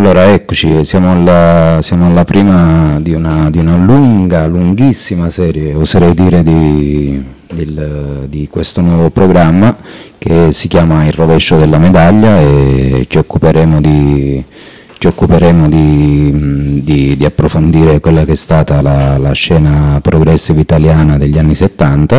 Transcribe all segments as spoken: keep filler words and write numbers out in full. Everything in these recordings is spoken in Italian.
allora eccoci, siamo alla, siamo alla prima di una, di una lunga, lunghissima serie, oserei dire, di, del, di questo nuovo programma che si chiama Il rovescio della medaglia, e ci occuperemo di, ci occuperemo di, di, di approfondire quella che è stata la, la scena progressive italiana degli anni settanta,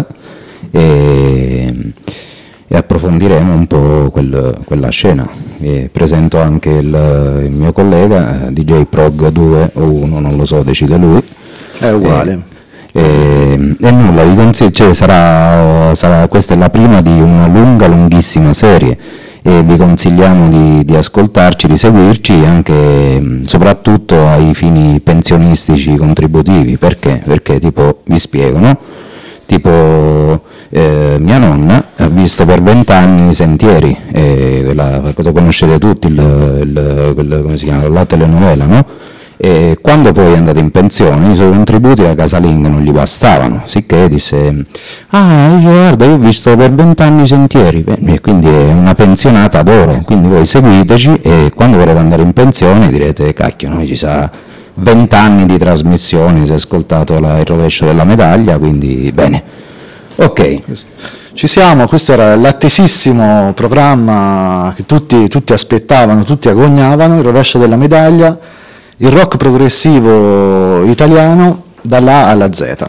e, e approfondiremo un po' quel, quella scena. E presento anche il, il mio collega D J Prog due o uno, non lo so, decide lui. È uguale. E, e, e nulla, vi consiglio, cioè sarà, sarà, questa è la prima di una lunga, lunghissima serie, e vi consigliamo di, di ascoltarci, di seguirci anche soprattutto ai fini pensionistici contributivi. Perché? Perché tipo, vi spiego, no? Tipo eh, mia nonna ha visto per vent'anni Sentieri, eh, la, cosa conoscete tutti, il, il, il, come si chiama, la telenovela, no? E quando poi è andata in pensione i suoi contributi alla casalinga non gli bastavano, sicché disse: ah, guarda, io ho visto per vent'anni Sentieri, e quindi è una pensionata d'oro, quindi voi seguiteci e quando volete andare in pensione direte: cacchio, noi ci sa vent'anni di trasmissioni, si è ascoltato la, il rovescio della medaglia, quindi bene. Ok. Ci siamo, questo era l'attesissimo programma che tutti, tutti aspettavano, tutti agognavano, il rovescio della medaglia, il rock progressivo italiano dalla A alla Z.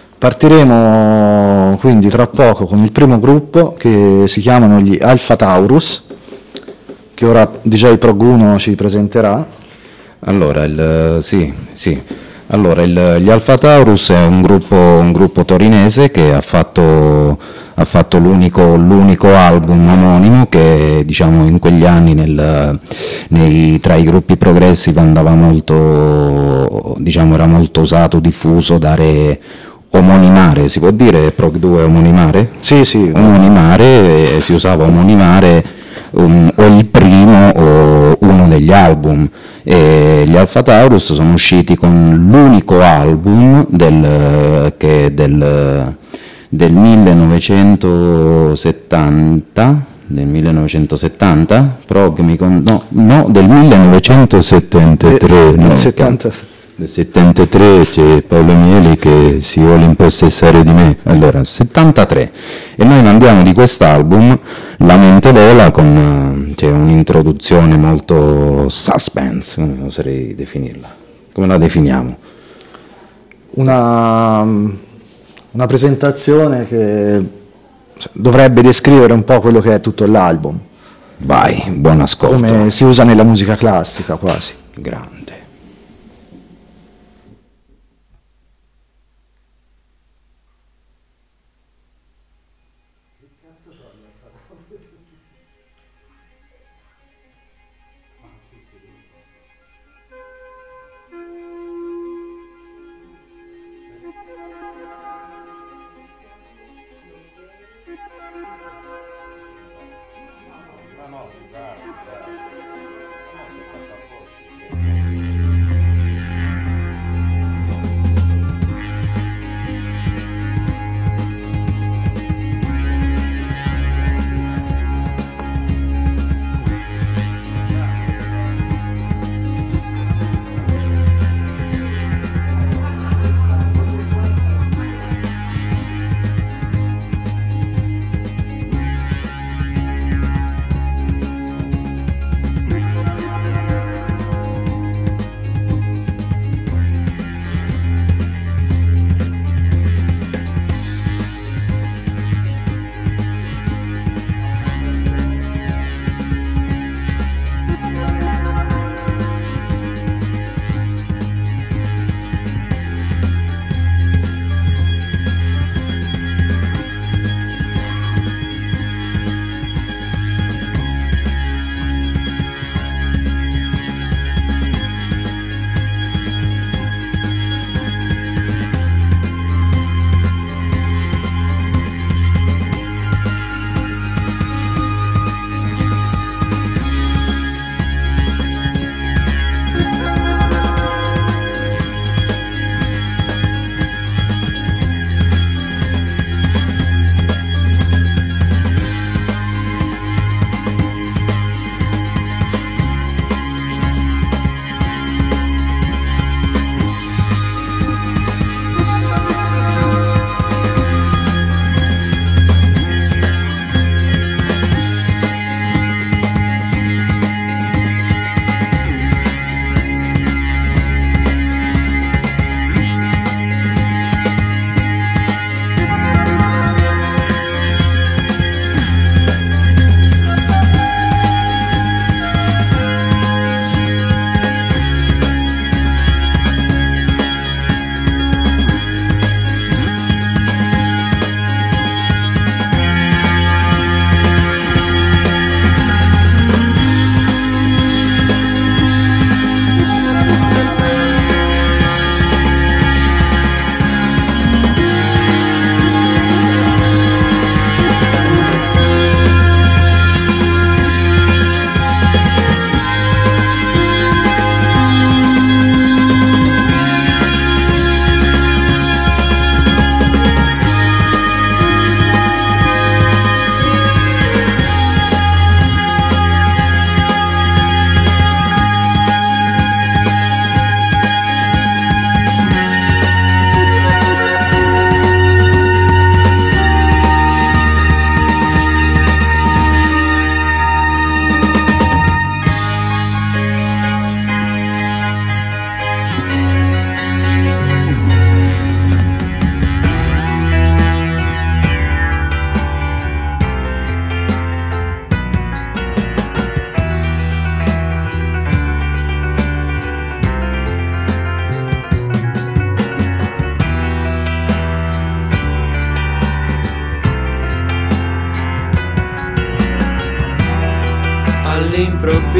Partiremo quindi tra poco con il primo gruppo, che si chiamano gli Alpha Taurus, che ora D J Prog uno ci presenterà. Allora, il, sì, sì. Allora il, gli Alpha Taurus è un gruppo, un gruppo torinese che ha fatto, ha fatto l'unico, l'unico album omonimo che, diciamo, in quegli anni nel, nei, tra i gruppi progressive andava molto, diciamo, era molto usato, diffuso dare omonimare, si può dire Prog due omonimare? Sì, sì. Omonimare, eh, si usava omonimare um, o il primo o uno degli album. E gli Alpha Taurus sono usciti con l'unico album del, che è del, del millenovecentosettanta, del millenovecentosettanta, Prog mi con, no, no, del millenovecentosettantatré, del no, settanta. Del settantatré c'è Paolo Mieli che si vuole impossessare di me. Allora, settantatré, e noi mandiamo di quest'album La mente vola, con c'è un'introduzione molto suspense, come oserei definirla. Come la definiamo? Una, una presentazione che dovrebbe descrivere un po' quello che è tutto l'album. Vai, buon ascolto. Come si usa nella musica classica quasi. Grande.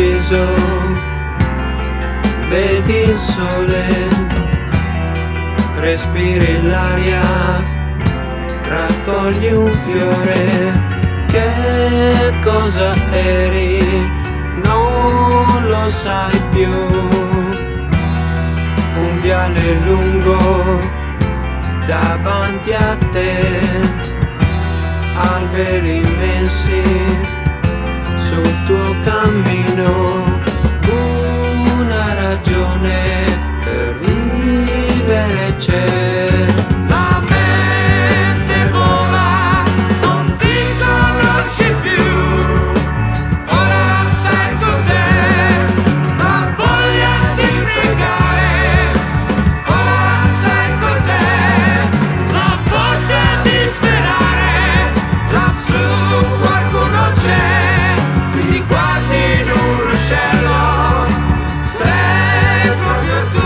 viso, vedi il sole, respiri l'aria, raccogli un fiore. Che cosa eri? Non lo sai più. Un viale lungo davanti a te, alberi immensi sul tuo cammino, una ragione per vivere c'è. La mente vola, non ti conosci più, ora sai cos'è la voglia di pregare, ora sai cos'è la forza di sperare, lassù qualcuno c'è, ti guardi in un ruscello, sei proprio tu.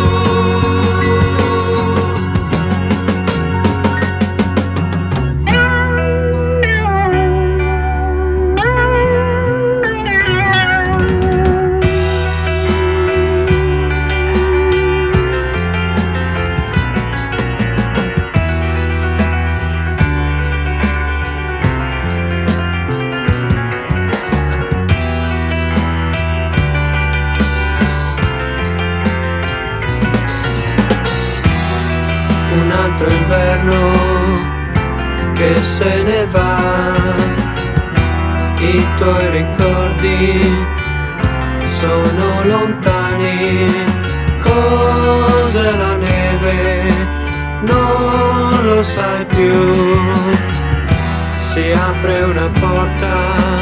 Un altro inverno che se ne va, i tuoi ricordi sono lontani. Cos'è la neve? Non lo sai più. Si apre una porta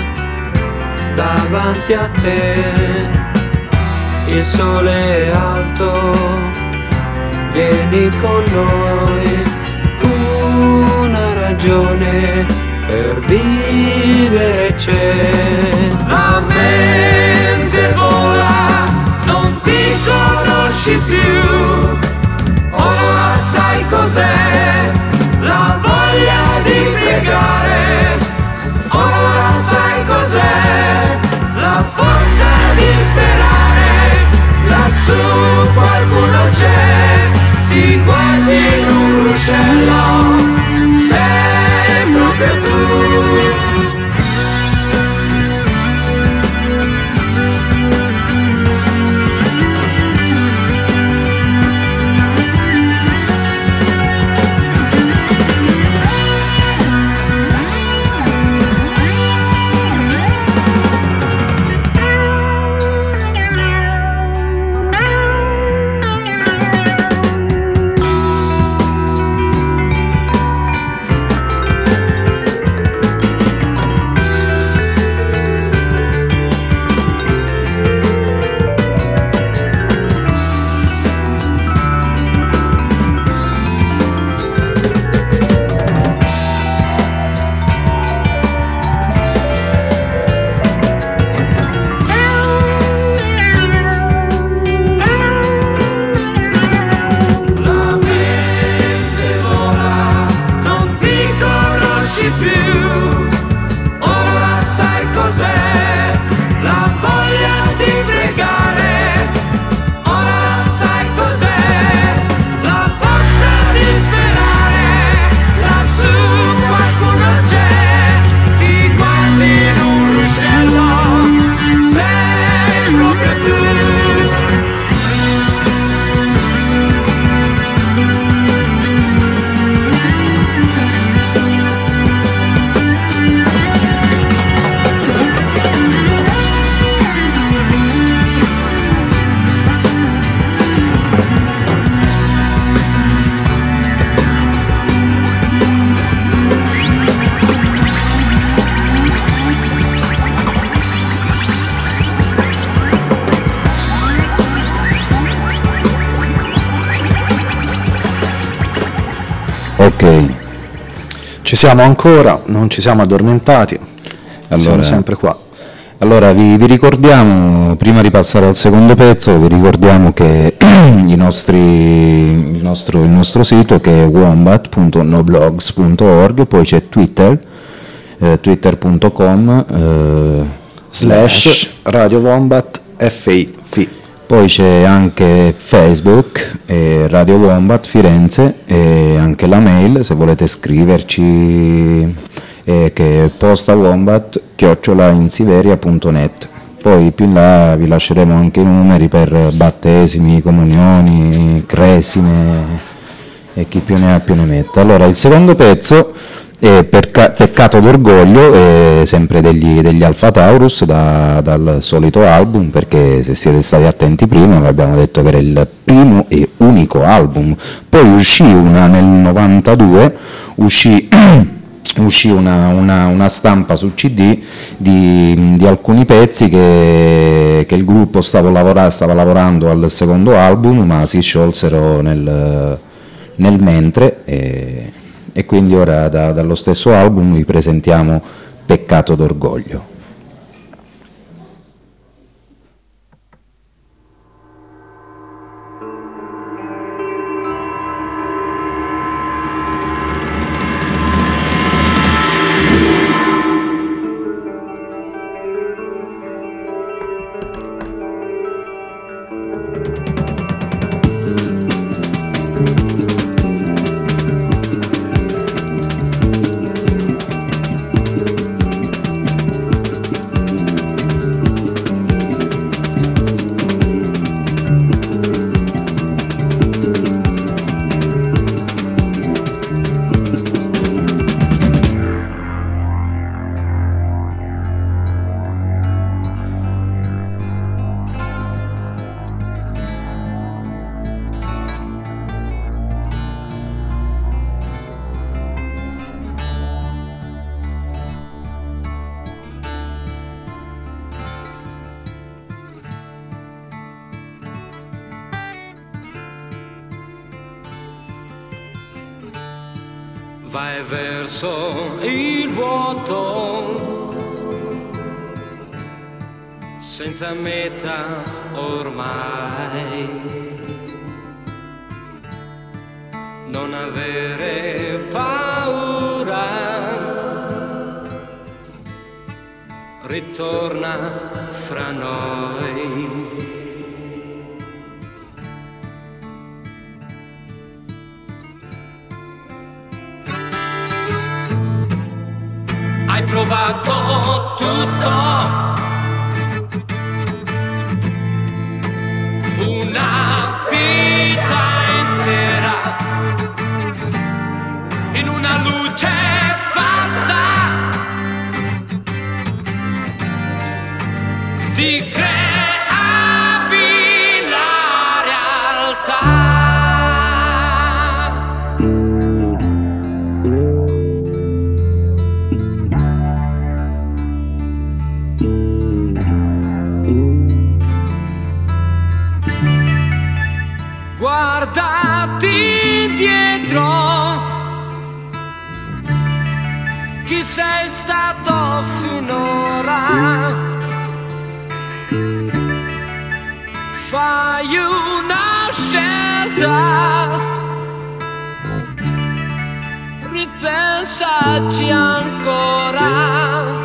davanti a te, il sole è alto, vieni con noi, una ragione per vivere c'è. La mente vola, non ti conosci più, ora sai cos'è la voglia di pregare, ora sai cos'è la forza di sperare, lassù qualcuno c'è, ti guardi in un ruscello, sei proprio tu. Ok, ci siamo ancora, non ci siamo addormentati, allora, siamo sempre qua. Allora vi, vi ricordiamo, prima di passare al secondo pezzo, vi ricordiamo che i nostri, il, nostro, il nostro sito che è wombat punto noblogs punto org, poi c'è Twitter, eh, twitter punto com eh, slash Radio Wombat F I F. Poi c'è anche Facebook, eh, Radio Wombat Firenze, e anche la mail se volete scriverci, eh, che è postawombat chiocciola insiveria punto net. Poi più in là vi lasceremo anche i numeri per battesimi, comunioni, cresime e chi più ne ha più ne metta. Allora, il secondo pezzo è Perca- Peccato d'orgoglio, è sempre degli, degli Alpha Taurus, da, dal solito album, perché se siete stati attenti prima vi abbiamo detto che era il primo e unico album. Poi uscì una nel novantadue, uscì uscì una, una, una stampa su C D di, di alcuni pezzi che, che il gruppo stava, lavora, stava lavorando al secondo album, ma si sciolsero nel, nel mentre, e, e quindi ora da, dallo stesso album vi presentiamo Peccato d'orgoglio. Vai verso il vuoto, senza meta ormai. Non avere paura, ritorna fra noi. Hai provato tutto, una vita intera, in una luce falsa, ti creavi la realtà. Guardati dietro, chi sei stato finora, fai una scelta, ripensaci ancora.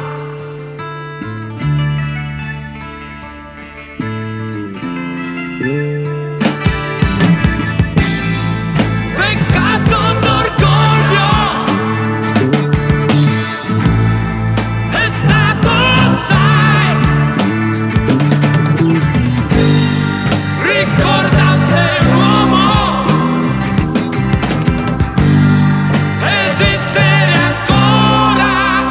Esistere ancora.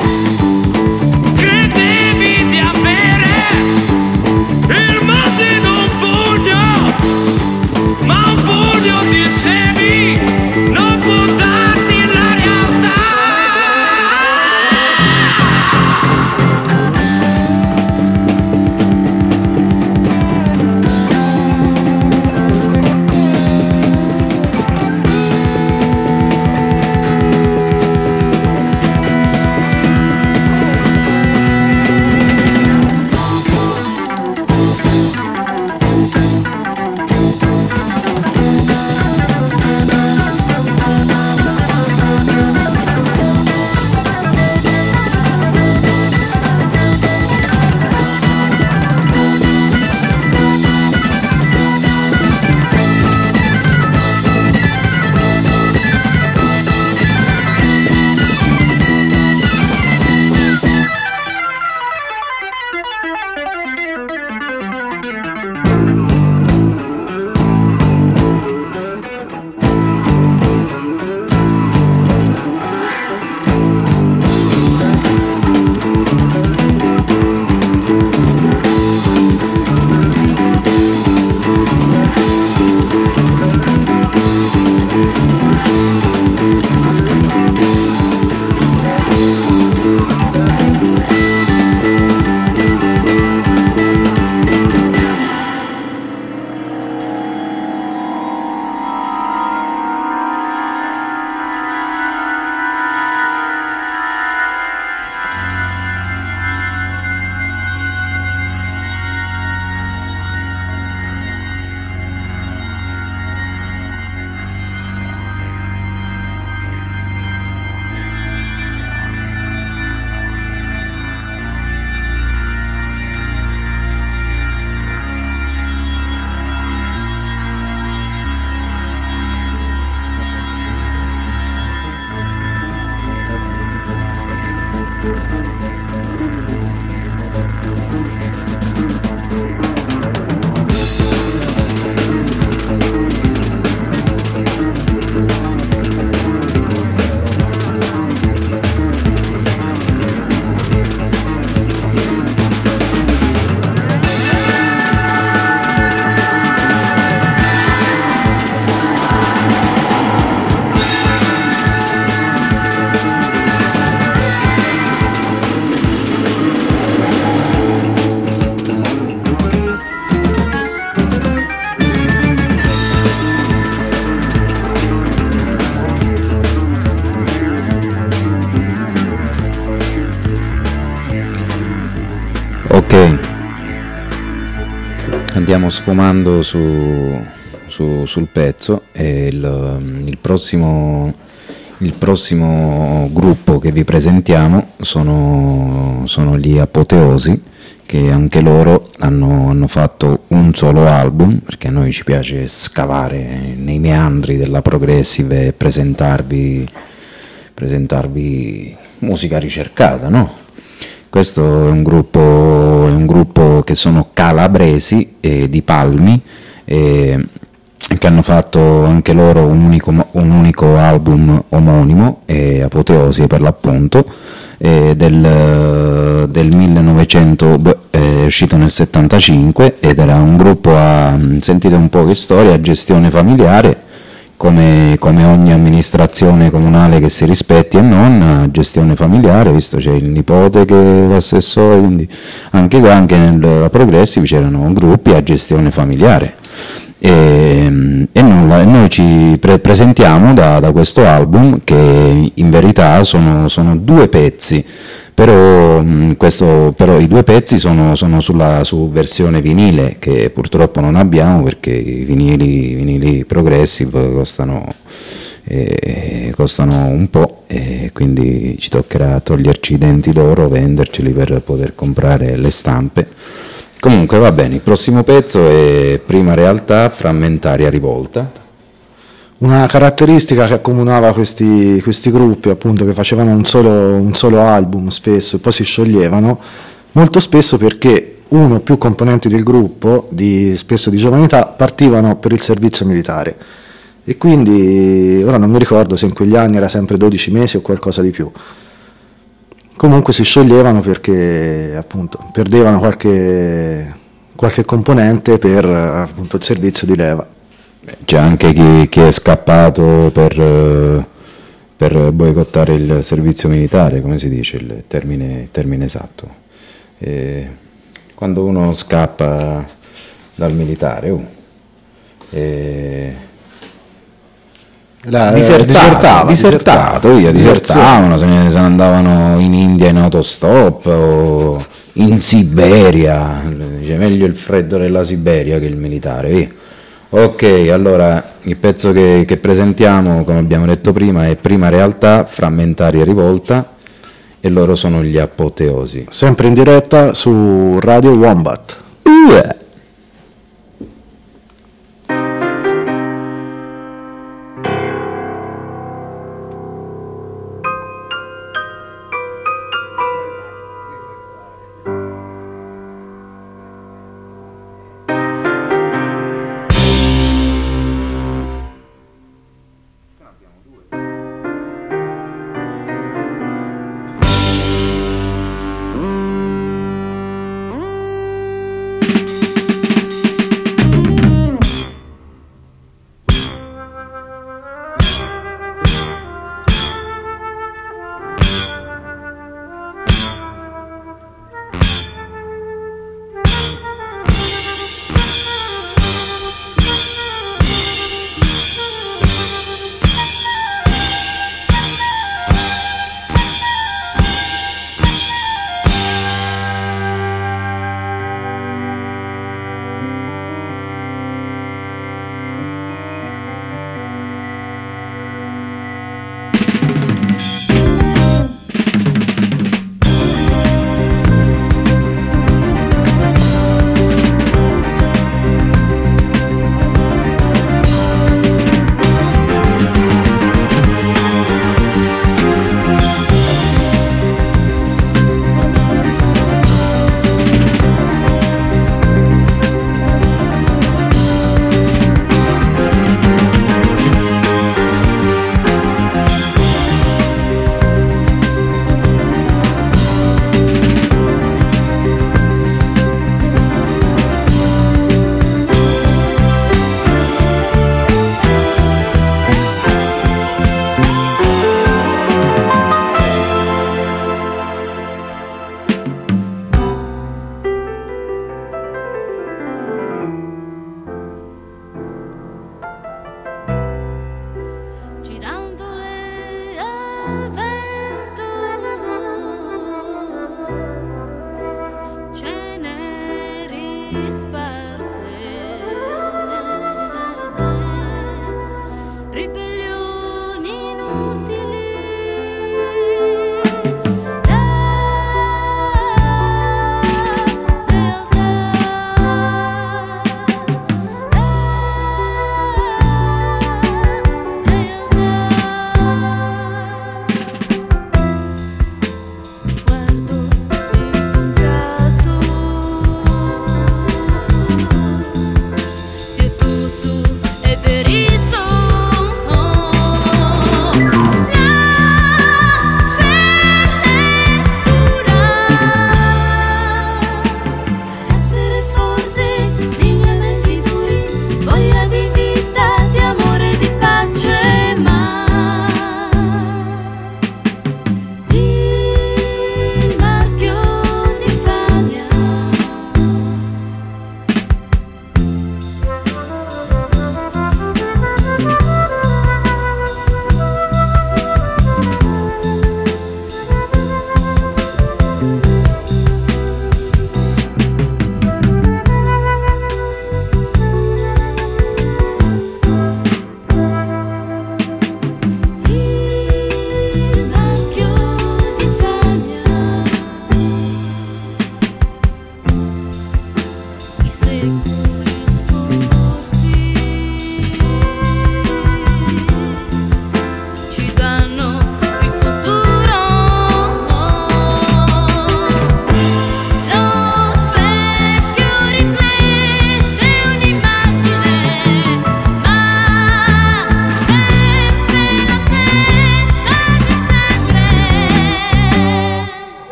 credevi di avere il mondo in un pugno, ma un pugno di semi non può darti la realtà. Ok, andiamo sfumando su, su, sul pezzo e il, il, prossimo, il prossimo gruppo che vi presentiamo sono, sono gli Apoteosi, che anche loro hanno, hanno fatto un solo album, perché a noi ci piace scavare nei meandri della progressive e presentarvi, presentarvi musica ricercata, no? Questo è un gruppo, è un gruppo che sono calabresi, eh, di Palmi, eh, che hanno fatto anche loro un unico, un unico album omonimo, eh, Apoteosi per l'appunto, eh, del, del millenovecento, eh, uscito nel settantacinque, ed era un gruppo a, sentite un po' che storia, a gestione familiare, come, come ogni amministrazione comunale che si rispetti e non, gestione familiare, visto c'è il nipote che è l'assessore, quindi anche qua, anche nella Progressive c'erano gruppi a gestione familiare. E, e nulla, noi ci pre- presentiamo da, da questo album, che in verità sono, sono due pezzi, però, questo, però i due pezzi sono, sono sulla su versione vinile, che purtroppo non abbiamo perché i vinili, vinili Progressive costano, eh, costano un po', e quindi ci toccherà toglierci i denti d'oro, venderceli per poter comprare le stampe. Comunque va bene, il prossimo pezzo è Prima Realtà, Frammentaria Rivolta. Una caratteristica che accomunava questi, questi gruppi, appunto, che facevano un solo, un solo album spesso e poi si scioglievano, molto spesso perché uno o più componenti del gruppo, di, spesso di giovane età, partivano per il servizio militare. E quindi, ora non mi ricordo se in quegli anni era sempre dodici mesi o qualcosa di più. comunque si scioglievano perché appunto perdevano qualche, qualche componente per appunto il servizio di leva. C'è anche chi, chi è scappato per, eh, per boicottare il servizio militare, come si dice il termine, termine esatto. E quando uno scappa dal militare, uh, e La, disertato, disertava, disertato, via, disertavano, se ne, se ne andavano in India in autostop o in Siberia, dice meglio il freddo della Siberia che il militare, via. Ok, allora il pezzo che, che presentiamo, come abbiamo detto prima, è Prima Realtà, Frammentaria Rivolta, e loro sono gli Apoteosi. Sempre in diretta su Radio Wombat. Uh!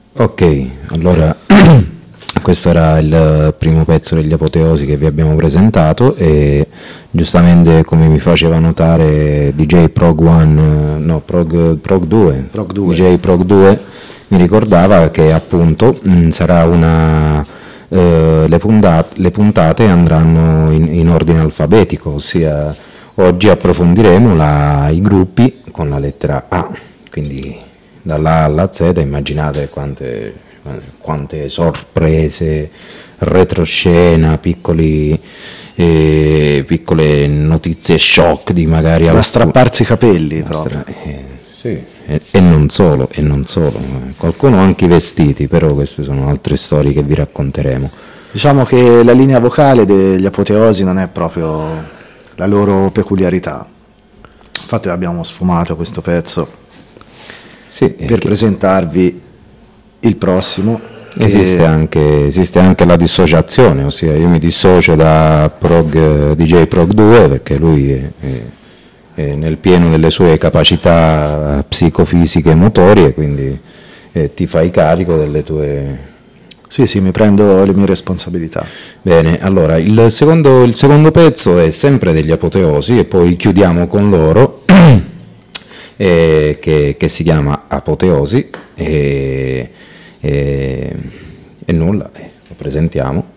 Ok, allora questo era il primo pezzo degli Apoteosi che vi abbiamo presentato e giustamente, come mi faceva notare D J Prog uno, no, Prog, Prog due, Prog due. D J Prog due mi ricordava che appunto mh, sarà una eh, le, puntate, le puntate andranno in, in ordine alfabetico, ossia oggi approfondiremo la, i gruppi con la lettera A, quindi dall'A alla Z. Immaginate quante, quante sorprese, retroscena, piccoli, eh, piccole notizie shock di magari Da alcun- strapparsi i capelli da proprio. stra- eh, sì, e, e non solo, e non solo, qualcuno anche i vestiti, però queste sono altre storie che vi racconteremo. Diciamo che la linea vocale degli Apoteosi non è proprio la loro peculiarità. Infatti l'abbiamo sfumato questo pezzo Sì, per che- presentarvi il prossimo. Esiste E- anche, esiste anche la dissociazione, ossia io mi dissocio da Prog, D J Prog due perché lui è, è- è nel pieno delle sue capacità psicofisiche e motorie, quindi eh, ti fai carico delle tue... Sì, sì, mi prendo le mie responsabilità. Bene, allora il secondo, il secondo pezzo è sempre degli Apoteosi e poi chiudiamo con loro, eh, che, che si chiama Apoteosi e, e, e nulla, eh, lo presentiamo.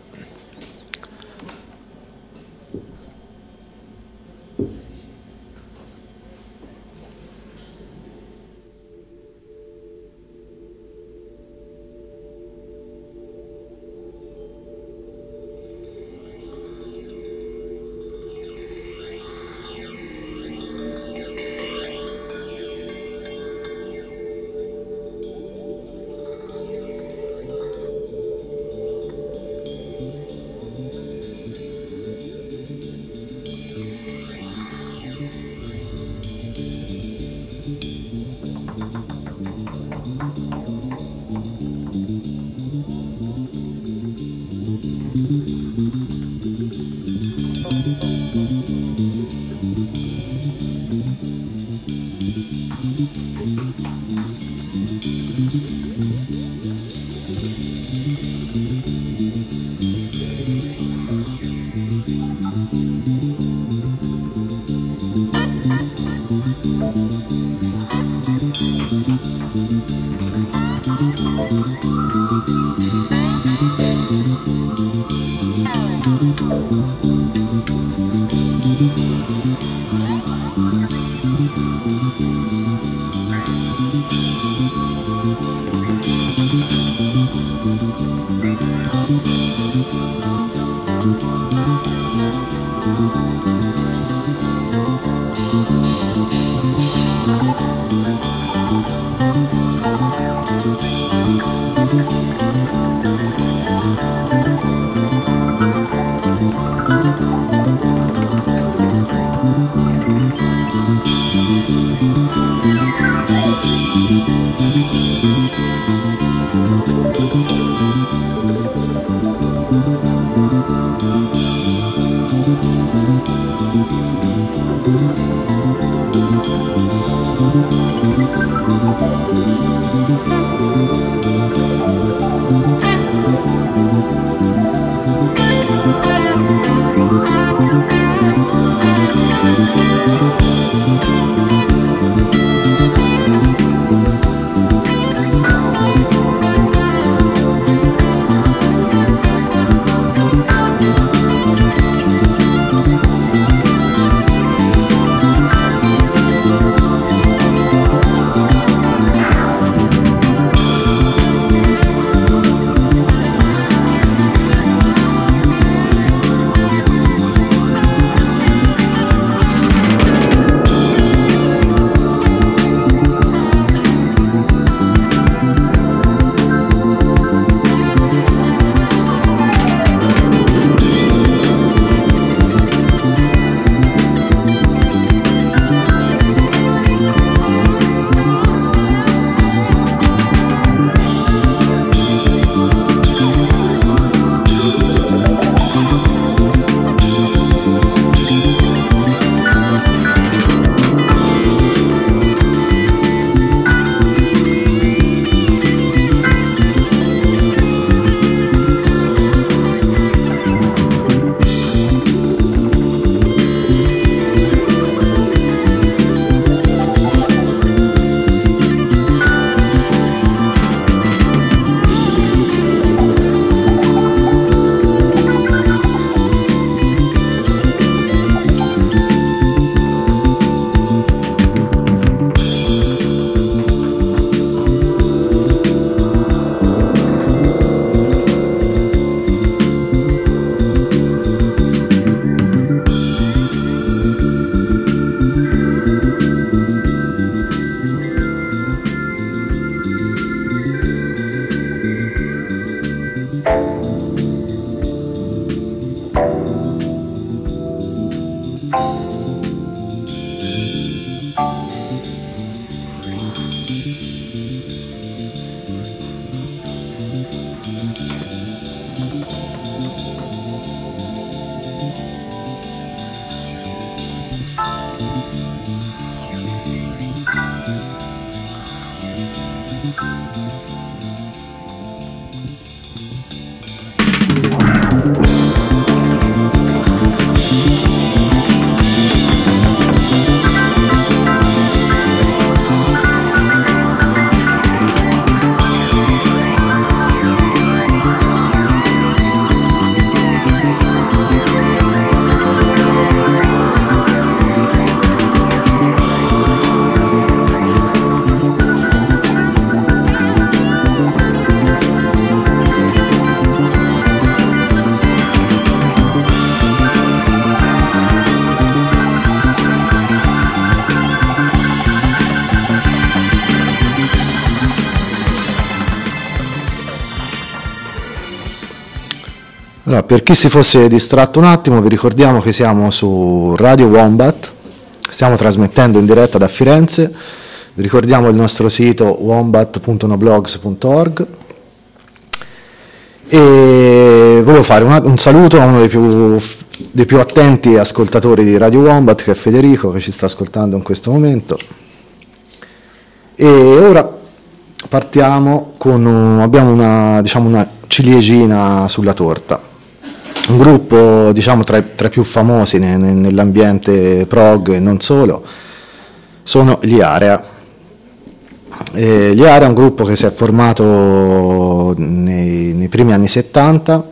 Allora, per chi si fosse distratto un attimo, vi ricordiamo che siamo su Radio Wombat, stiamo trasmettendo in diretta da Firenze, vi ricordiamo il nostro sito wombat punto noblogs punto org e volevo fare una, un saluto a uno dei più, dei più attenti ascoltatori di Radio Wombat, che è Federico, che ci sta ascoltando in questo momento. E ora partiamo con un, abbiamo una, diciamo, una ciliegina sulla torta. Un gruppo, diciamo, tra, tra i più famosi ne, ne, nell'ambiente prog e non solo, sono gli Area. E gli Area è un gruppo che si è formato nei, nei primi anni settanta,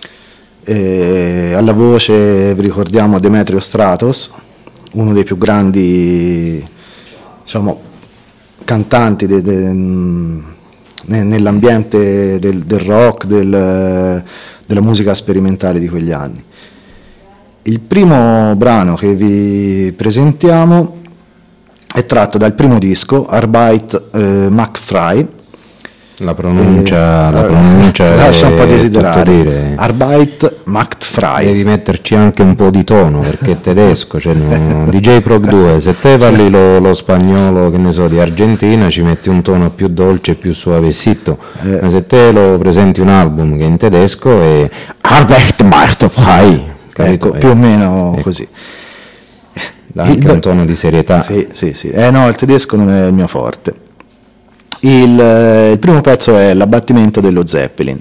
e alla voce vi ricordiamo Demetrio Stratos, uno dei più grandi, diciamo, cantanti de, de, nell'ambiente del, del rock, del, della musica sperimentale di quegli anni. Il primo brano che vi presentiamo è tratto dal primo disco, Arbeit eh, macht frei. La pronuncia, eh, la pronuncia lascia un po' desiderare. Dire, Arbeit macht frei. devi metterci anche un po' di tono, perché è tedesco, cioè no, D J Prog due, se te parli sì. lo, lo spagnolo, che ne so, di Argentina, ci metti un tono più dolce, più suavecito, eh. ma se te lo presenti un album che è in tedesco è Arbeit macht frei, ecco, più o meno eh. così. Dà anche il, un tono di serietà. Sì, sì, sì. Eh no, il tedesco non è il mio forte. Il, il primo pezzo è L'abbattimento dello Zeppelin.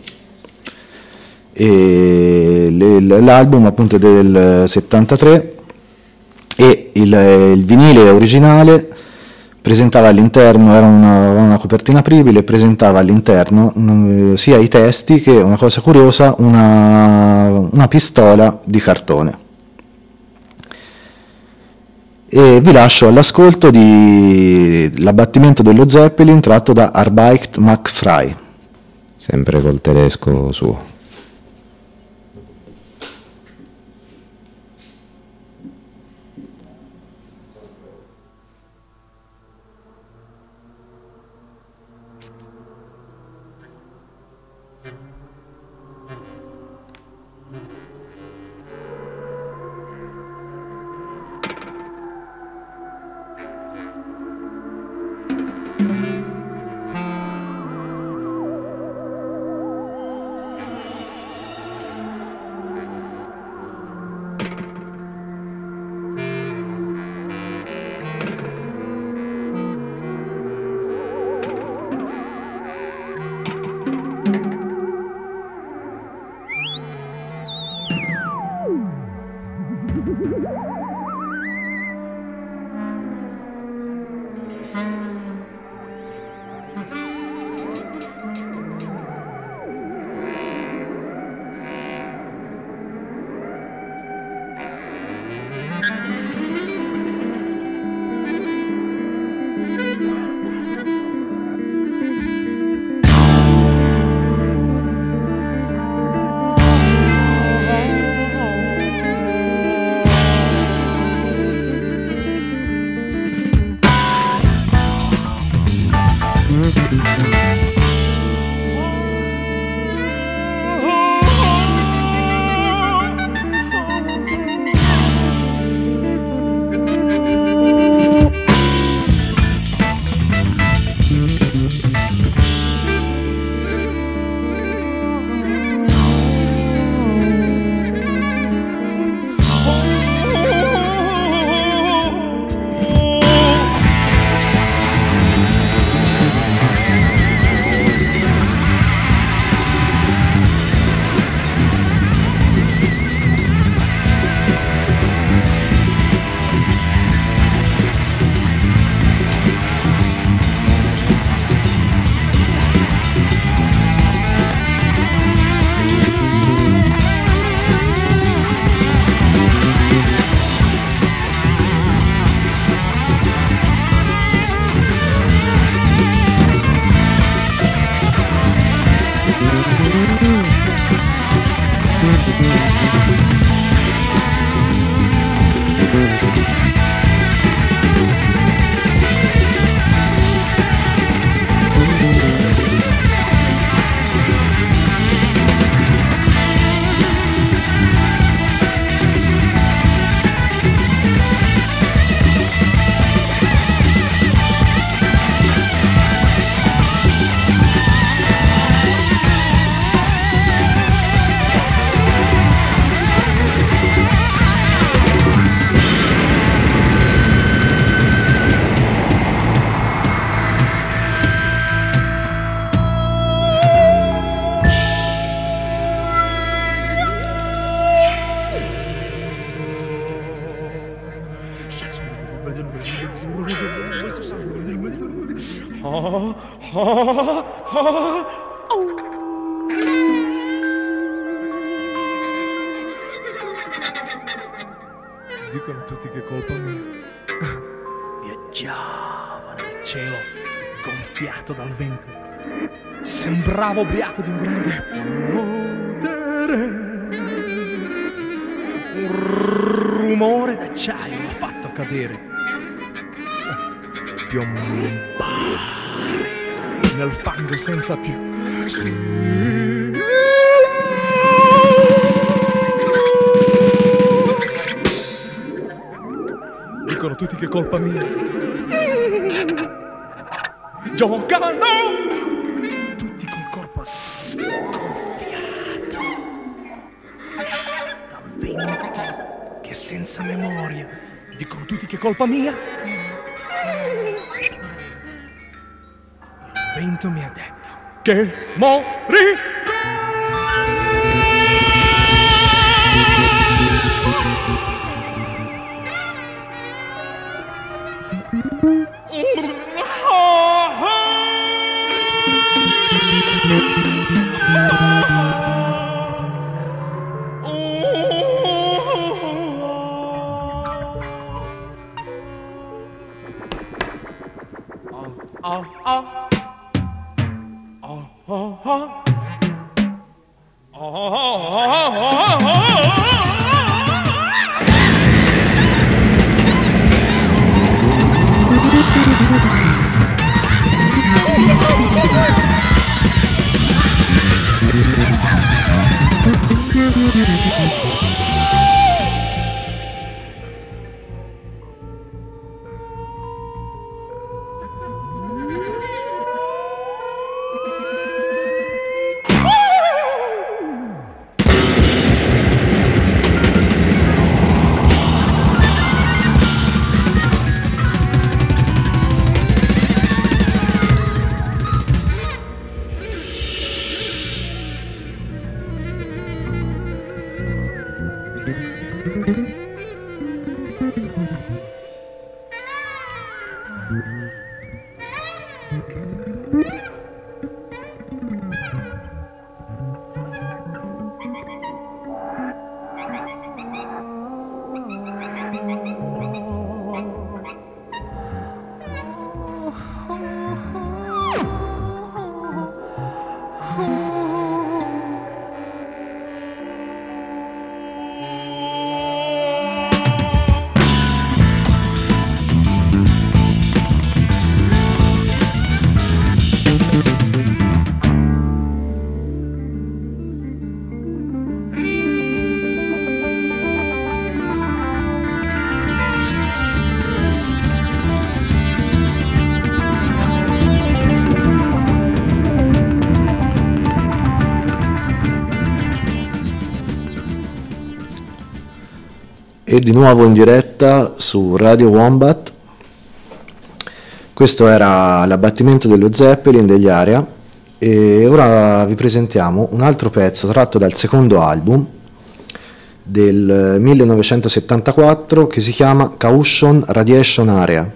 E l'album appunto è del settantatré e il, il vinile originale presentava all'interno, era una, una copertina apribile, presentava all'interno um, sia i testi che, una cosa curiosa, una, una pistola di cartone. E vi lascio all'ascolto di L'abbattimento dello Zeppelin tratto da Arbeit macht frei. Sempre col tedesco suo. Dicono tutti che è colpa mia. Viaggiava nel cielo, gonfiato dal vento. Sembrava ubriaco di un grande potere. Un rumore d'acciaio l'ha fatto cadere. Piombare nel fango senza più stile. Dicono tutti che è colpa mia. Giocando tutti col corpo sgonfiato dal vento che è senza memoria. Dicono tutti che è colpa mia. Il vento mi ha detto che morì. E di nuovo in diretta su Radio Wombat. Questo era l'abbattimento dello Zeppelin degli Aria e ora vi presentiamo un altro pezzo tratto dal secondo album del millenovecentosettantaquattro che si chiama Caution Radiation Area.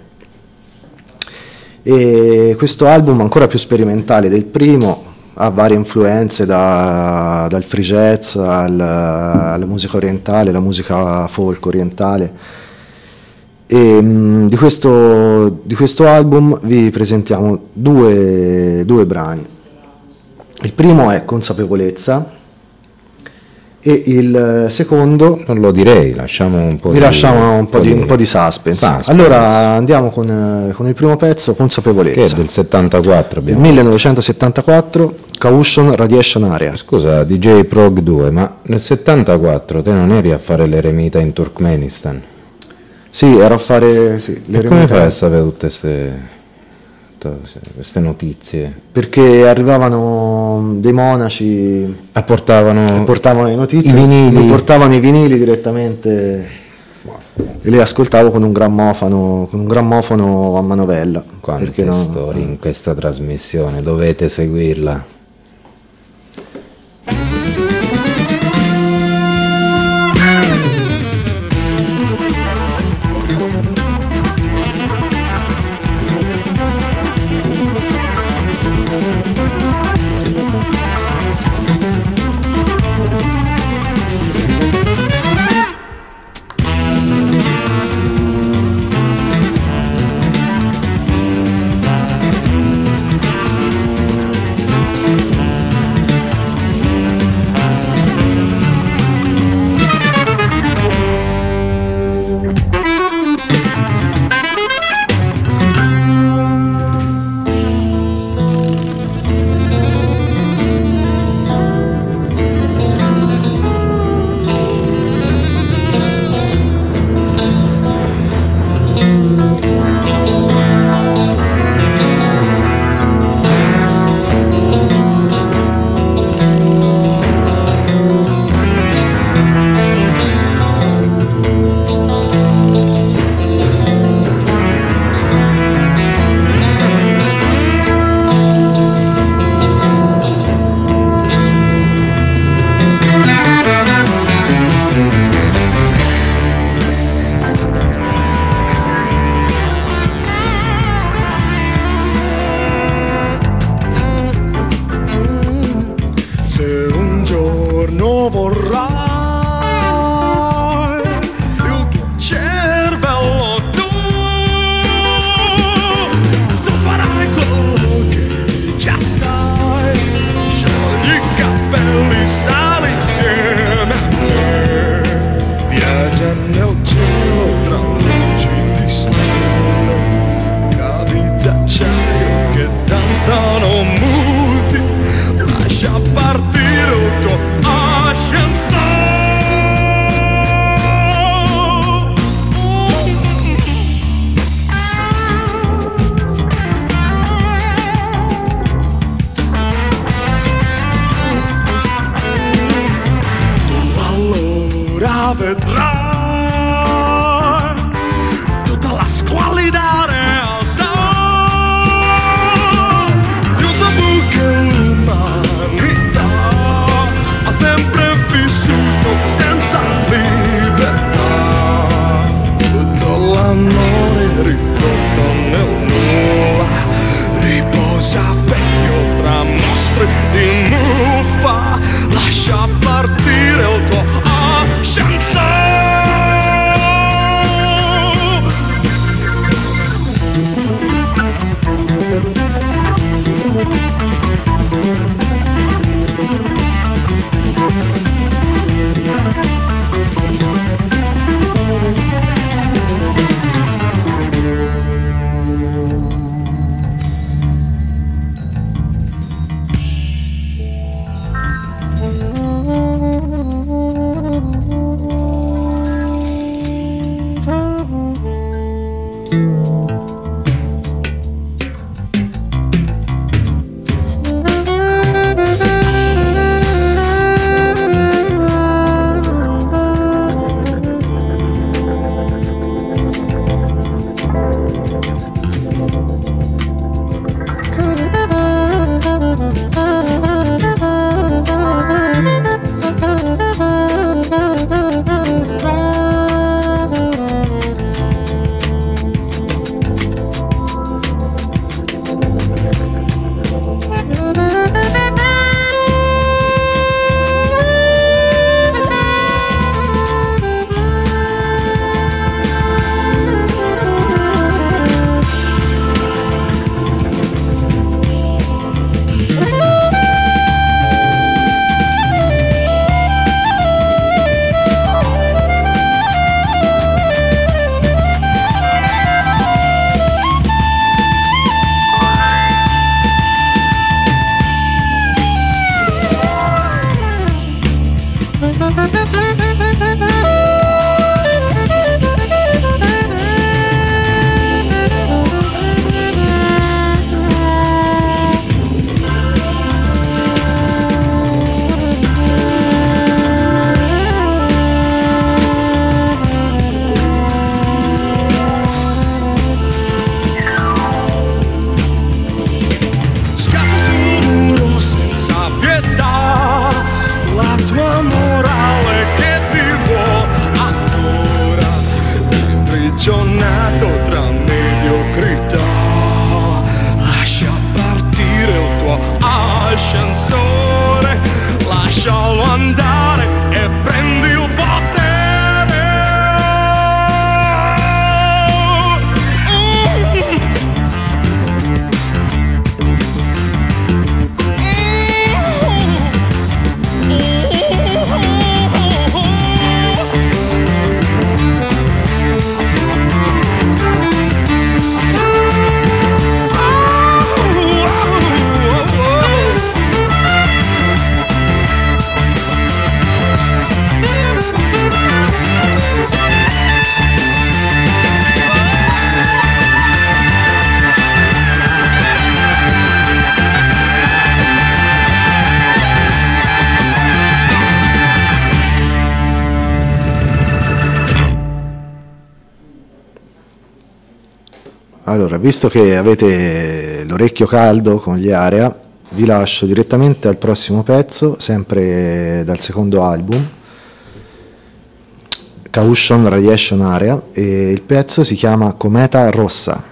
E questo album, ancora più sperimentale del primo, ha varie influenze da, dal free jazz al, alla musica orientale, la musica folk orientale. E mh, di, questo, di questo album vi presentiamo due, due brani. Il primo è Consapevolezza e il secondo... Non lo direi, lasciamo un po' vi di... lasciamo un po' di, un po' di suspense. suspense. Allora andiamo con, con il primo pezzo, Consapevolezza. Che è del settantaquattro Del abbiamo... millenovecentosettantaquattro, Caution Radiation Area. Scusa, D J Prog due, ma nel settantaquattro te non eri a fare l'eremita in Turkmenistan? Sì, ero a fare... Sì, E come fai a sapere tutte queste... queste notizie? Perché arrivavano dei monaci e portavano, e portavano le notizie, i vinili. mi portavano i vinili direttamente e li ascoltavo con un grammofono, con un grammofono a manovella. Quante perché no, storie in questa trasmissione, dovete seguirla. la vedrai, tutta la squallida realtà di una buca umanità ha sempre vissuto senza libertà, tutto l'amore ridotto nel nulla riposa peggio tra mostri di muffa, lascia partire il tuo ascensore. Allora, visto che avete l'orecchio caldo con gli Area, vi lascio direttamente al prossimo pezzo, sempre dal secondo album, Caution Radiation Area, e il pezzo si chiama Cometa Rossa.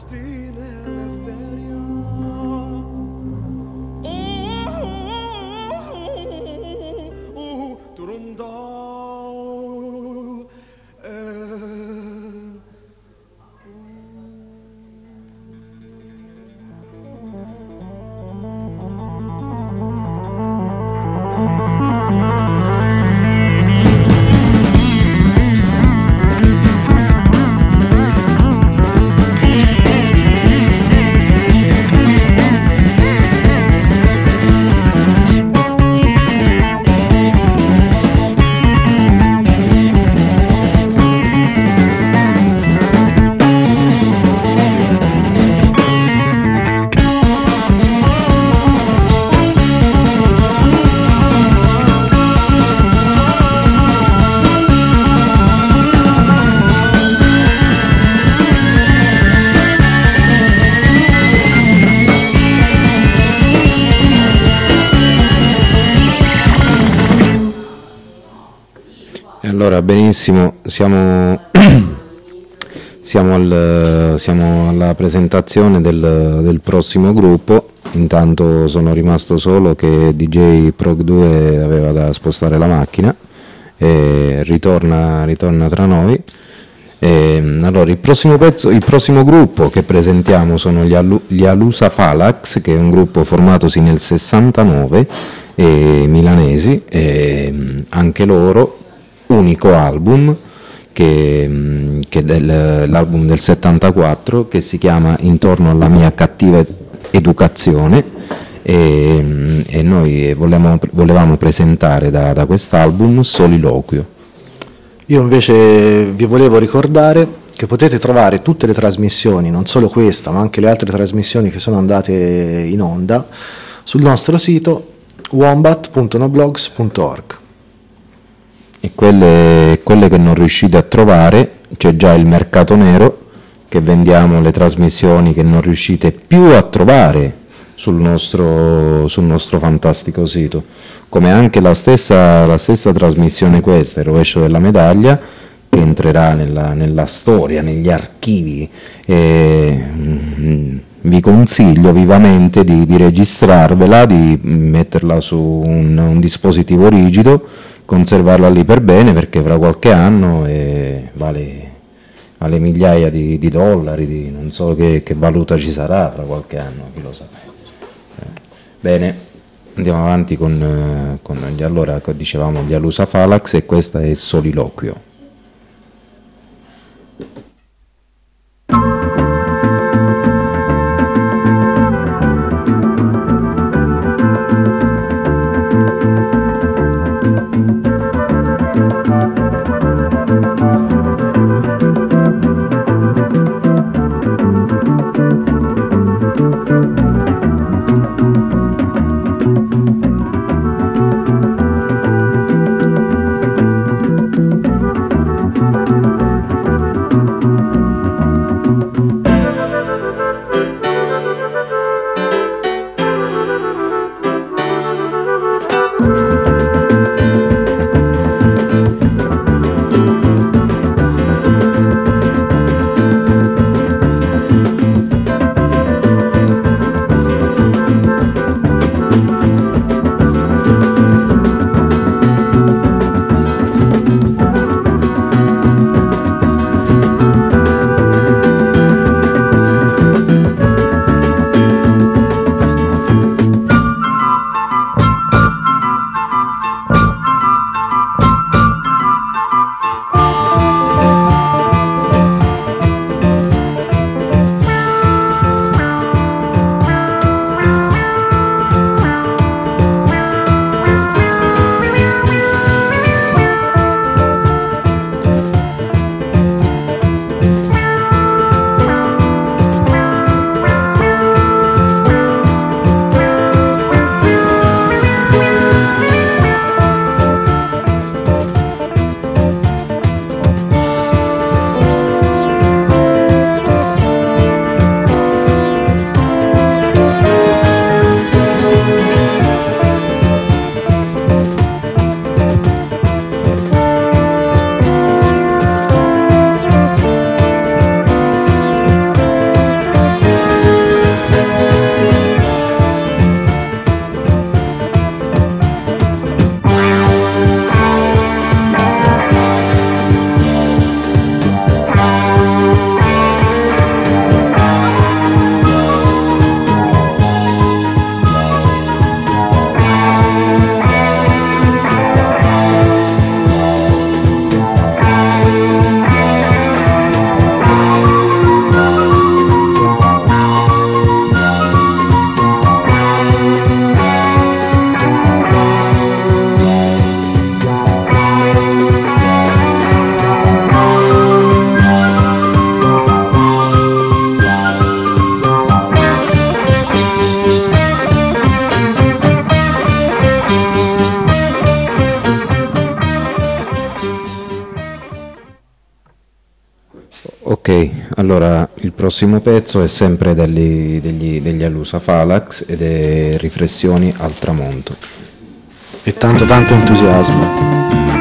Allora, benissimo, siamo, siamo, al, siamo alla presentazione del, del prossimo gruppo. Intanto sono rimasto solo che D J Prog due aveva da spostare la macchina e ritorna, ritorna tra noi. E, allora, il prossimo, pezzo, il prossimo gruppo che presentiamo sono gli, Alu, gli Alusa Falax, che è un gruppo formatosi nel sessantanove, e milanesi, e anche loro unico album che, che del, l'album del settantaquattro, che si chiama Intorno alla mia cattiva educazione, e, e noi volevamo, volevamo presentare da, da quest'album Soliloquio. Io invece vi volevo ricordare che potete trovare tutte le trasmissioni, non solo questa ma anche le altre trasmissioni che sono andate in onda, sul nostro sito wombat punto noblogs punto org. E quelle, quelle che non riuscite a trovare, c'è già il mercato nero, che vendiamo le trasmissioni che non riuscite più a trovare sul nostro, sul nostro fantastico sito, come anche la stessa, la stessa trasmissione questa, il rovescio della medaglia, che entrerà nella, nella storia, negli archivi, e mm, vi consiglio vivamente di, di registrarvela, di metterla su un, un dispositivo rigido, conservarla lì per bene, perché fra qualche anno eh, vale, vale migliaia di, di dollari, di, non so che, che valuta ci sarà fra qualche anno, chi lo sa. Eh, bene, andiamo avanti con, con gli, allora dicevamo gli Alusa Falax, e questa è Soliloquio. Ok, allora il prossimo pezzo è sempre degli, degli, degli Alusa Falax ed è Riflessioni al tramonto. E tanto tanto entusiasmo.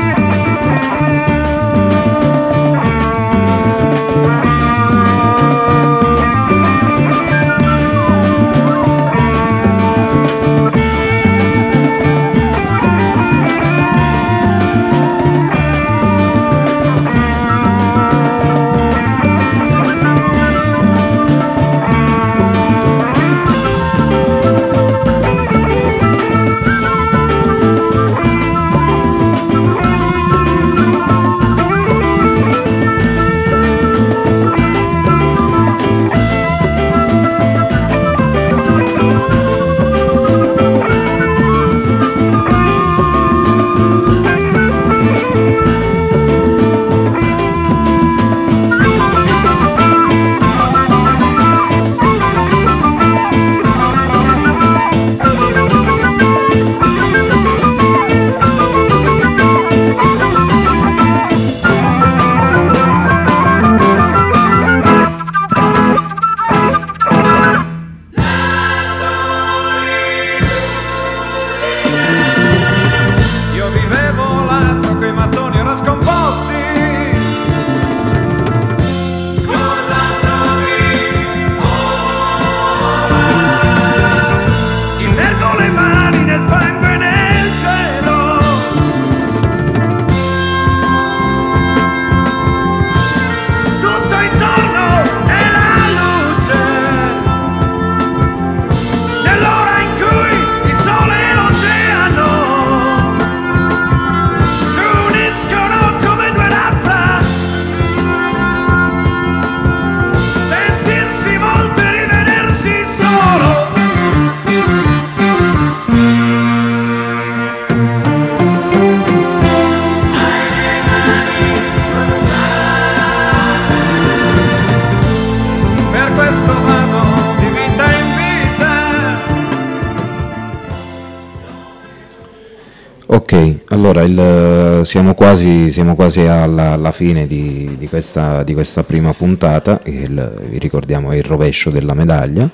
Ok, allora il, siamo quasi, siamo quasi alla, alla fine di, di, questa, di questa prima puntata, che il, vi ricordiamo è il rovescio della medaglia.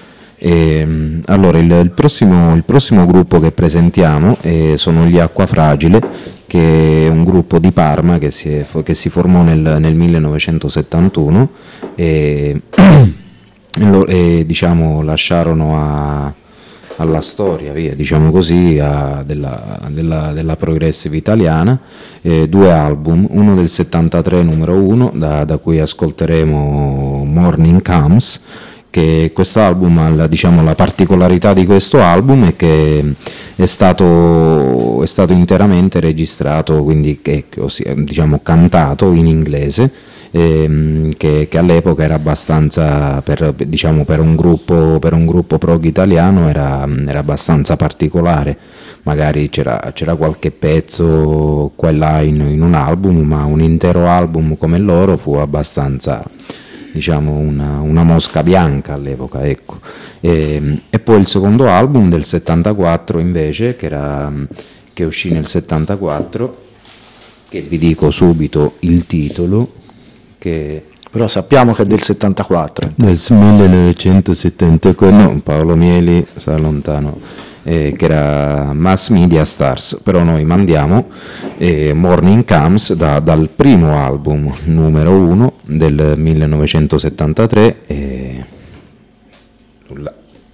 E, allora il, il, prossimo, il prossimo gruppo che presentiamo è, sono gli Acquafragile, che è un gruppo di Parma che si, è, che si formò nel, nel millenovecentosettantuno e, e diciamo lasciarono a alla storia, via, diciamo così, a, della, della, della progressive italiana, eh, due album, uno del settantatré numero uno, da, da cui ascolteremo Morning Comes, che questo album ha la, diciamo, la particolarità di questo album è che è stato, è stato interamente registrato, quindi che, ossia, diciamo, cantato in inglese, ehm, che, che all'epoca era abbastanza, per, diciamo, per un gruppo, per un gruppo prog italiano era, era abbastanza particolare. Magari c'era, c'era qualche pezzo qua e là in, in un album, ma un intero album come loro fu abbastanza, diciamo, una, una mosca bianca all'epoca, ecco. E, e poi il secondo album del settantaquattro invece, che, era, che uscì nel settantaquattro, che vi dico subito il titolo, che però sappiamo che è del settantaquattro. Del millenovecentosettantaquattro, no, Paolo Mieli sta lontano, eh, che era Mass Media Stars, però noi mandiamo eh, Morning Comes da, dal primo album numero uno del millenovecentosettantatré e nulla.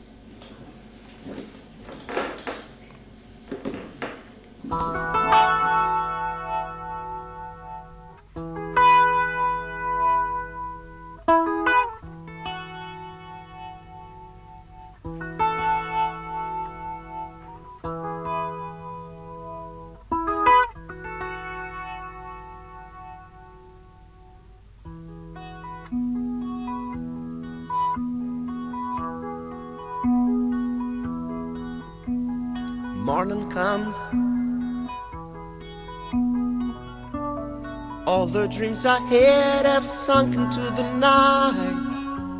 Morning comes, all the dreams I had have sunk into the night,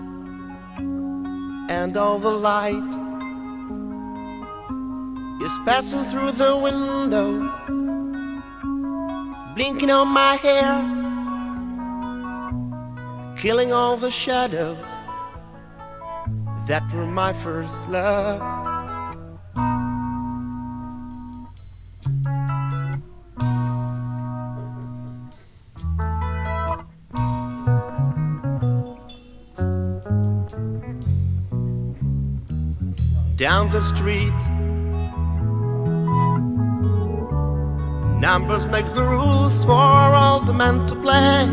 and all the light is passing through the window, blinking on my hair, killing all the shadows that were my first love. Down the street, numbers make the rules for all the men to play.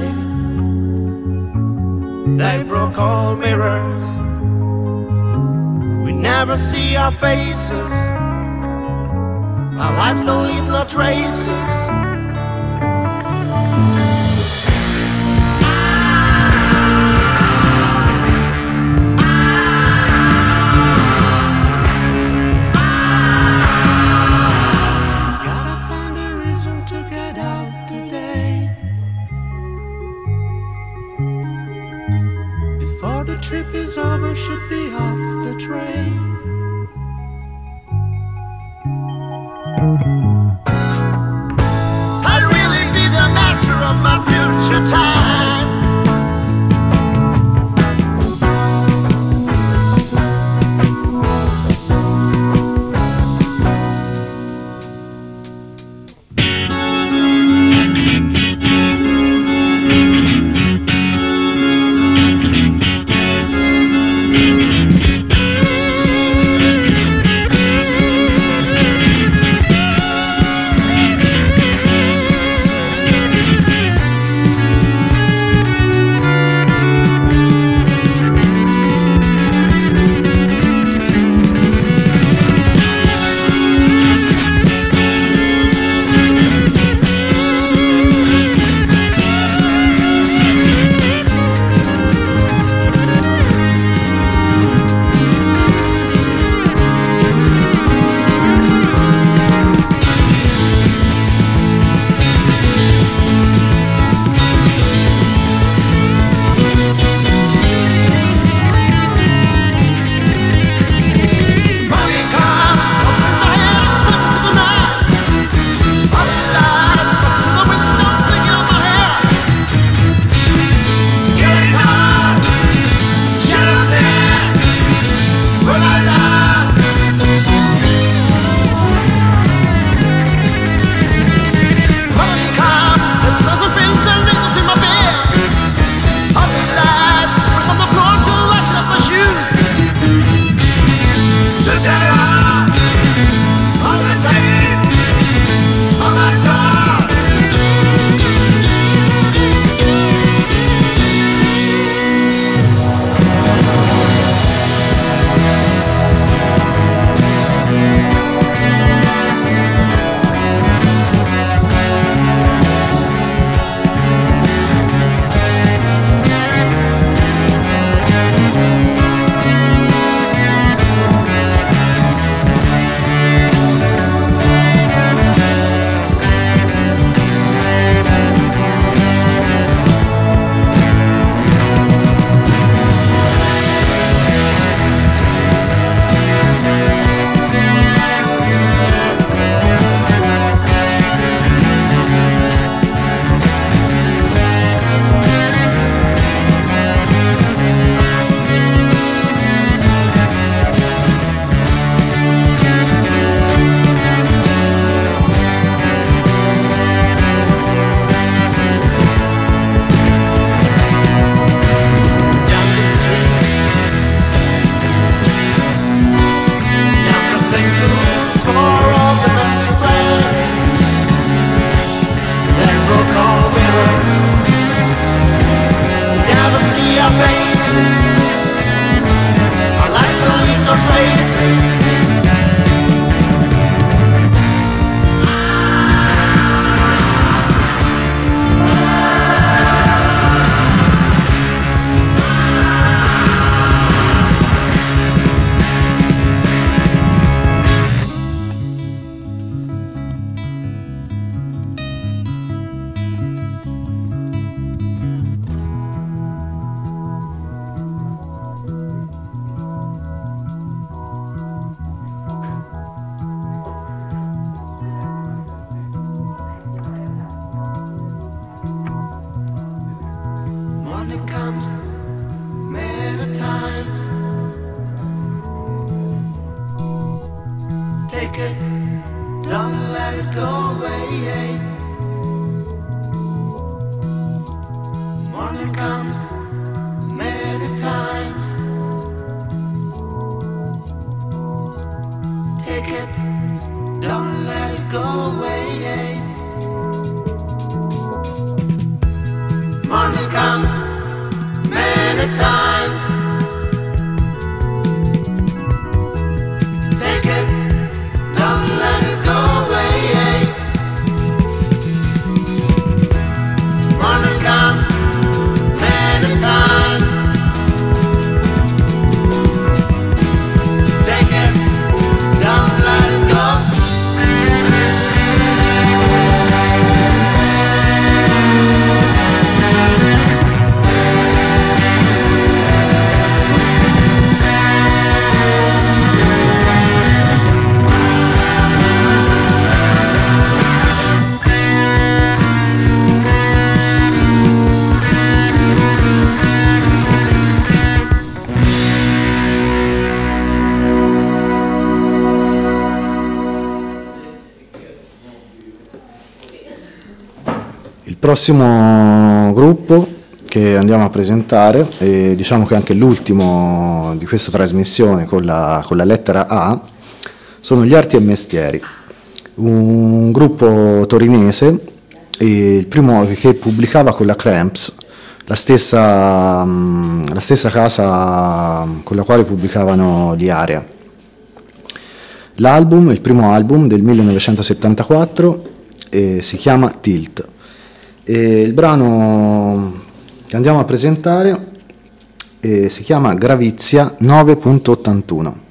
They broke all mirrors, we never see our faces, our lives don't leave no traces. Trip is over, should be off the train. I'd really be the master of my future time. don't let it go away. Morning comes many times. Take it, don't let it go away. Morning comes many times. Take it, don't let it go away. Morning comes many times. Take it, don't let it go. Il prossimo gruppo che andiamo a presentare, e diciamo che anche l'ultimo di questa trasmissione con la, con la lettera A, sono gli Arti e Mestieri, un gruppo torinese, e il primo che pubblicava con la Cramps, la stessa, la stessa casa con la quale pubblicavano gli Area. L'album, il primo album del millenovecentosettantaquattro, eh, si chiama Tilt. E il brano che andiamo a presentare eh, si chiama Gravizia nove punto ottantuno.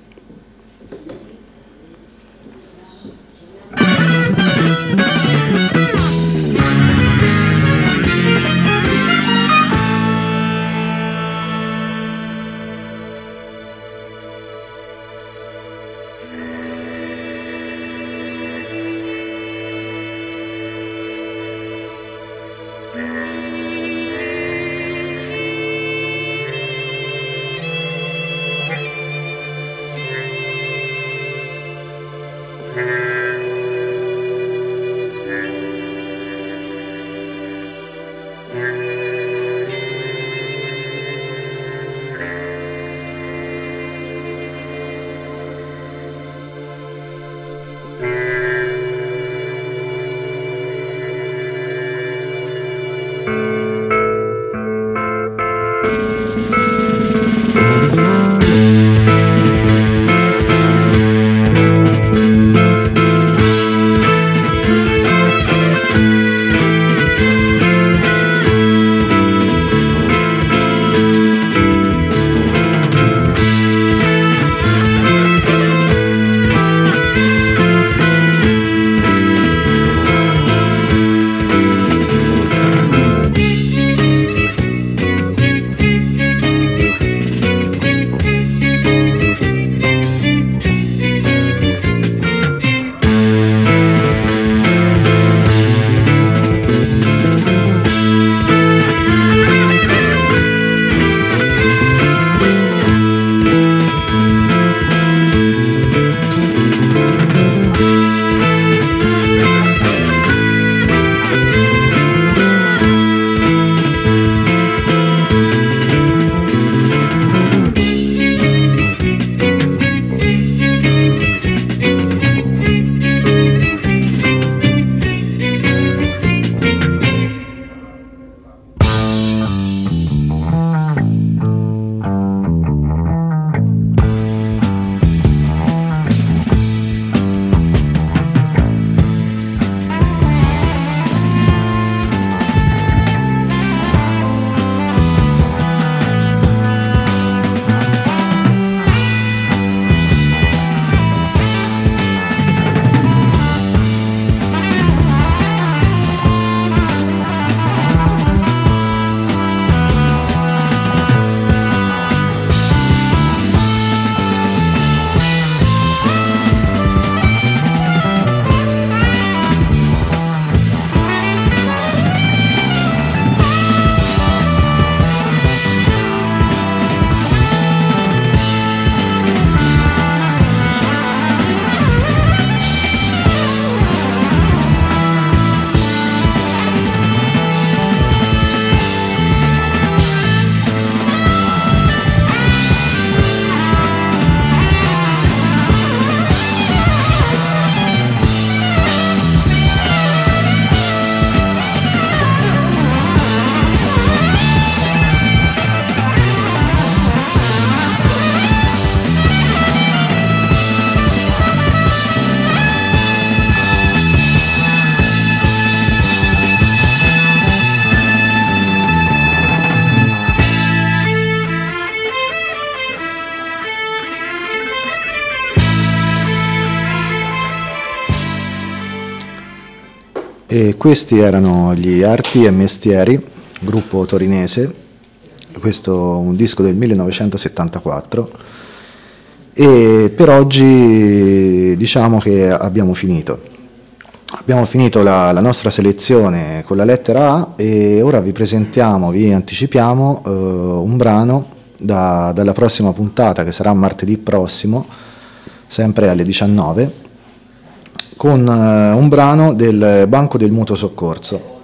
E questi erano gli Arti e Mestieri, gruppo torinese, questo è un disco del millenovecentosettantaquattro, e per oggi diciamo che abbiamo finito. Abbiamo finito la, la nostra selezione con la lettera A e ora vi presentiamo, vi anticipiamo eh, un brano da, dalla prossima puntata, che sarà martedì prossimo, sempre alle diciannove, con eh, un brano del Banco del Mutuo Soccorso,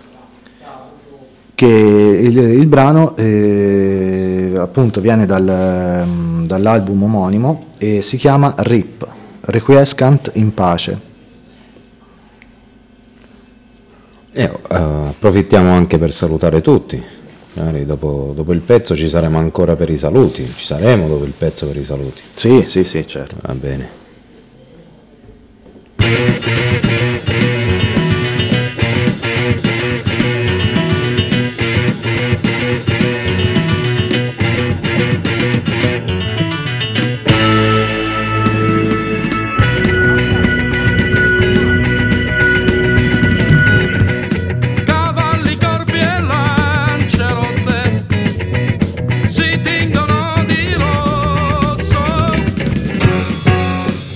che il, il brano eh, appunto viene dal, dall'album omonimo e si chiama R I P, Requiescant in pace. E uh, approfittiamo anche per salutare tutti. Magari dopo, dopo il pezzo ci saremo ancora per i saluti, ci saremo dopo il pezzo per i saluti. Sì, sì, sì, certo. Va bene. Cavalli, corpi e lance rotte si tingono di rosso.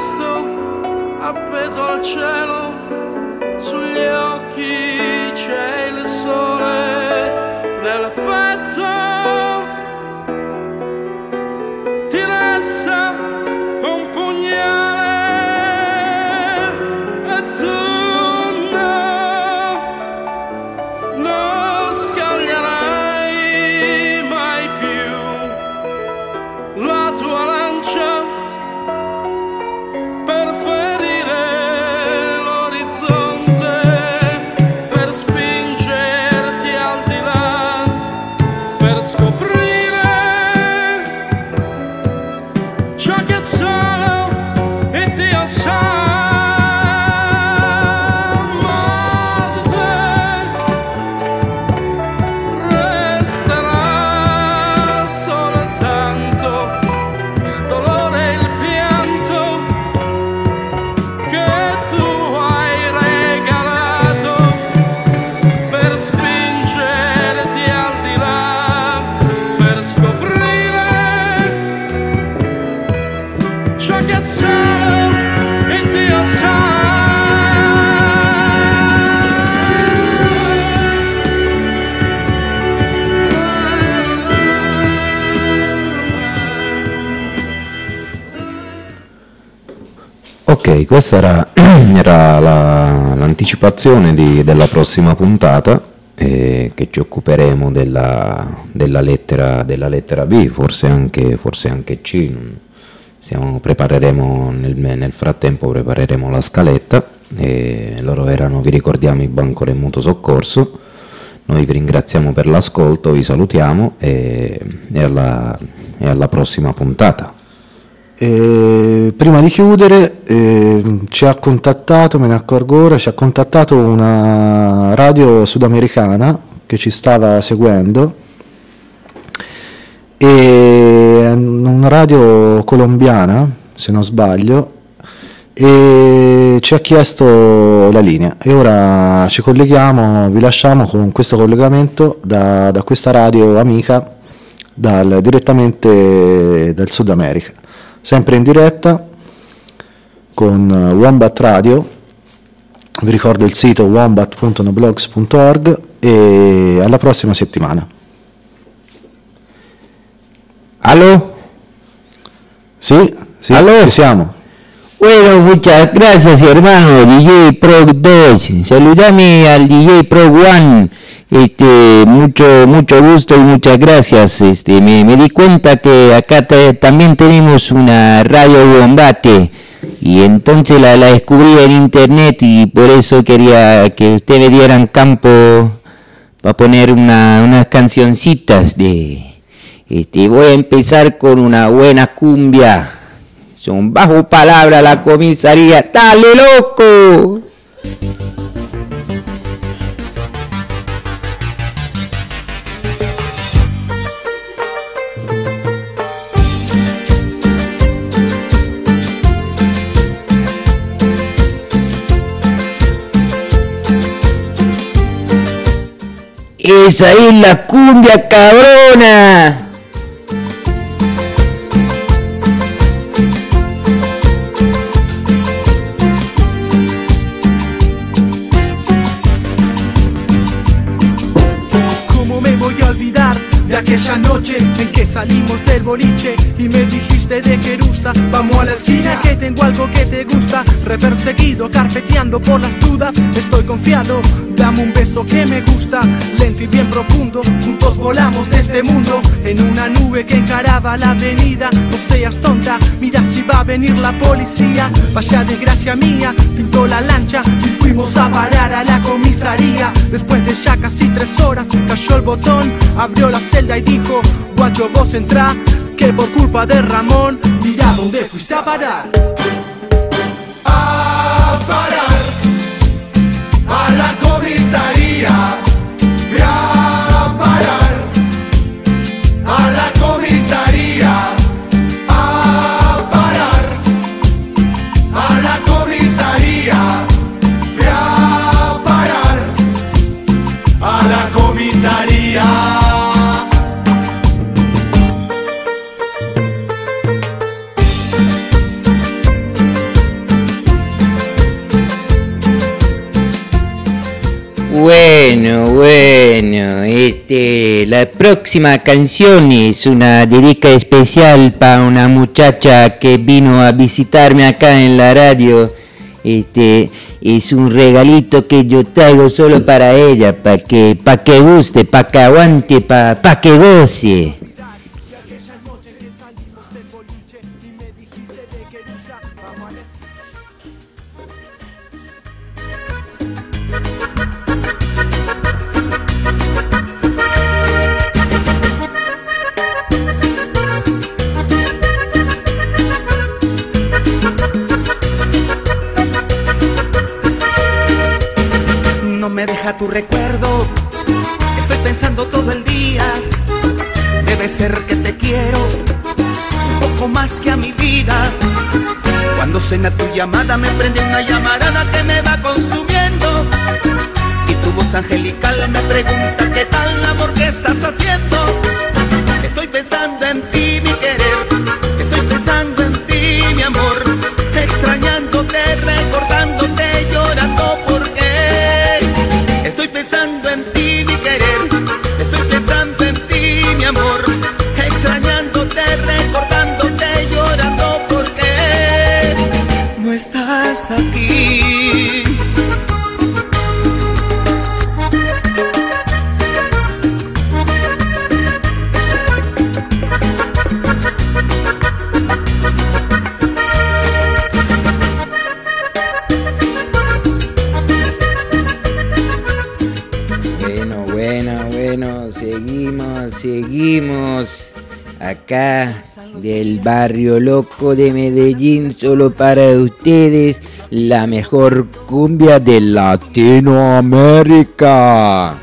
resto appeso al cielo, sugli occhi c'è il sole, nel petto ti resta un pugnale e tu no, non scaglierai mai più la tua lancia per ferire l'orizzonte, per spingerti al di là, per scoprire ciò che solo Dio sa. Ma di te resterà soltanto il dolore e il pianto che tu hai regalato per spingerti al di là, per scoprire ciò che solo Dio sa. Ok, questa era, era la- l'anticipazione di- della prossima puntata, eh, che ci occuperemo della, della lettera, della lettera B, forse anche, forse anche C. non- Stiamo, prepareremo nel, nel frattempo prepareremo la scaletta. E loro erano, vi ricordiamo, i Banco del Mutuo Soccorso. Noi vi ringraziamo per l'ascolto, vi salutiamo e, e alla, e alla prossima puntata. E prima di chiudere, eh, ci ha contattato, me ne accorgo ora, ci ha contattato una radio sudamericana che ci stava seguendo, e una radio colombiana, se non sbaglio, e ci ha chiesto la linea. E ora ci colleghiamo, vi lasciamo con questo collegamento da, da questa radio amica, dal, direttamente dal Sud America. Sempre in diretta con Wombat Radio, vi ricordo il sito wombat punto noblogs punto org, e alla prossima settimana. ¿Aló? Sì, sì, Aló. ci siamo. Bueno, muchas gracias, hermano. D J Pro dos, saludame al D J Pro One. Este, mucho, mucho gusto y muchas gracias. Este, me, me di cuenta que acá ta- también tenemos una radio Bombate, y entonces la, la descubrí en internet, y por eso quería que usted me dieran campo para poner una, unas cancioncitas de. Este, voy a empezar con una buena cumbia. Son bajo palabra la comisaría. ¡Dale, loco! Esa es la cumbia, cabrona. ¿Cómo me voy a olvidar de aquella noche en que salimos del boliche y me dijiste de Querusa, vamos a la esquina que tengo algo que te gusta? Reperseguido, carpeteando por las dudas, estoy confiado, dame un beso que me gusta, lento y bien profundo, juntos volamos de este mundo, en una nube que encaraba la avenida. No seas tonta, mira si va a venir la policía. Vaya desgracia mía, pintó la lancha y fuimos a parar a la comisaría. Después de ya casi tres horas cayó el botón, abrió la celda y dijo: guacho, vos entrá, que por culpa de Ramón, mira dónde fuiste a parar. A parar a la comisaría. Fui a parar a la comisaría. A parar a la comisaría. Fui a parar a la comisaría. bueno, bueno. Este, la próxima canción es una dedica especial para una muchacha que vino a visitarme acá en la radio. Este, es un regalito que yo traigo solo para ella, para que, para que guste, para que aguante, para, para que goce. No me deja tu recuerdo, estoy pensando todo el día. Debe ser que te quiero un poco más que a mi vida. Cuando suena tu llamada me prende una llamarada que me va consumiendo. Y tu voz angelical me pregunta qué tal amor que estás haciendo. Estoy pensando en ti mi querer, estoy pensando en ti mi amor, extrañándote, recordándote, llorando porque estoy pensando en ti mi querer, estoy pensando en ti mi amor, extrañándote, recordándote, llorando porque no estás aquí. Seguimos acá del barrio loco de Medellín, solo para ustedes, la mejor cumbia de Latinoamérica.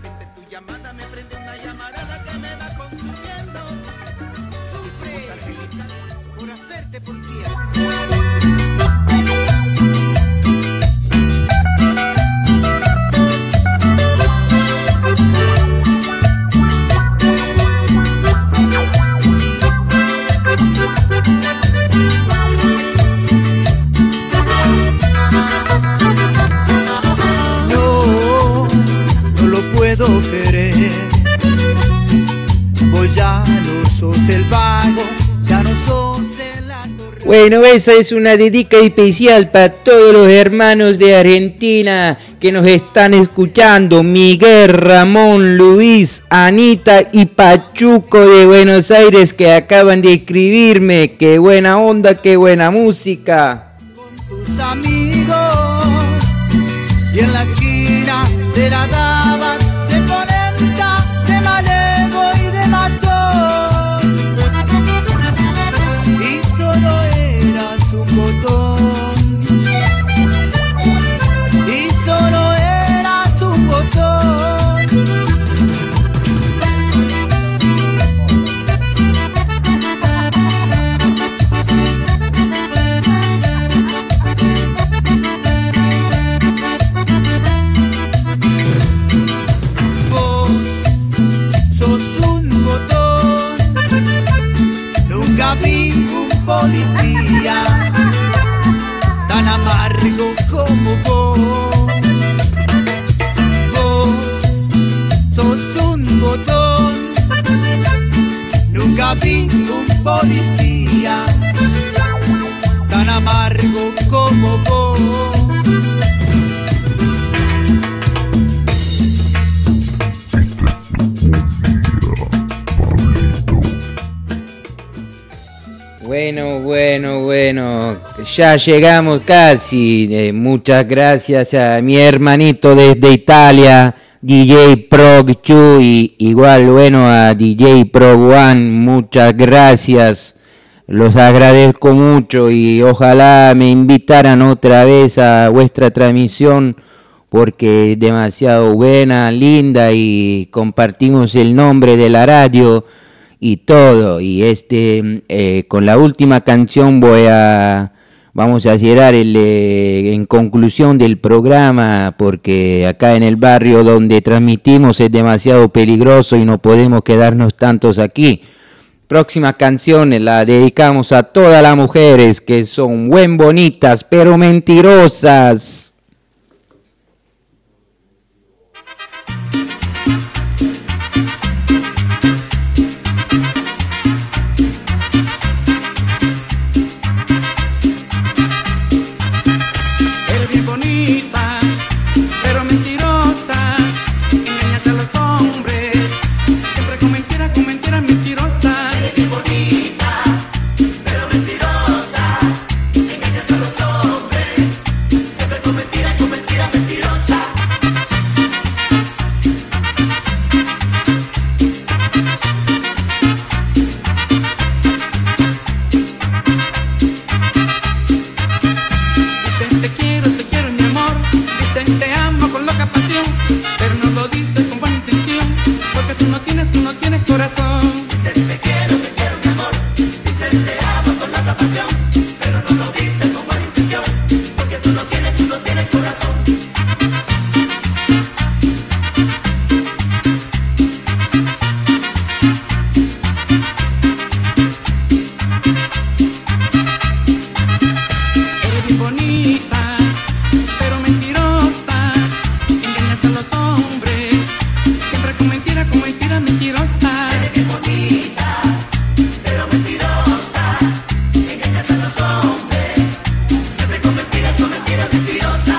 Bueno, esa es una dedica especial para todos los hermanos de Argentina que nos están escuchando. Miguel, Ramón, Luis, Anita y Pachuco de Buenos Aires que acaban de escribirme. Qué buena onda, qué buena música. Con tus amigos y en la esquina de la dabas de polenta, de malevo y de matón. Y solo eras un botón. Y solo eras un botón. Vos sos un botón. Nunca vi un policía tan amargo como vos. Vos sos un botón. Nunca vi un policía tan amargo como vos. Bueno, bueno, bueno, ya llegamos casi. Eh, muchas gracias a mi hermanito desde Italia, D J Prog Chu, y igual, bueno, a D J Prog One, muchas gracias. Los agradezco mucho y ojalá me invitaran otra vez a vuestra transmisión porque es demasiado buena, linda y compartimos el nombre de la radio y todo. Y este eh, con la última canción voy a vamos a cerrar el, eh, en conclusión del programa porque acá en el barrio donde transmitimos es demasiado peligroso y no podemos quedarnos tantos aquí. Próxima canción la dedicamos a todas las mujeres que son buen bonitas pero mentirosas. bonita, pero mentirosa, engañas a los hombres, siempre con mentiras, con mentiras mentirosas. Eres bien bonita, pero mentirosa, engañas a los hombres, siempre con mentiras, con mentiras mentirosas. Dicen te quiero, te quiero mi amor, dicen te amo con loca pasión, pero no lo dices con buena intención, porque tú no tienes, tú no tienes corazón. Dices te quiero, te quiero mi amor, dices te amo con loca pasión, pero no lo dices con buena intención, porque tú no tienes, tú no tienes corazón. Eres bien bonita, pero mentirosa, engañas a los hombres, siempre con mentiras, con mentiras mentirosas. Eres bien bonita, pero mentirosa, engañas a los hombres, siempre con mentiras, con mentiras mentirosas.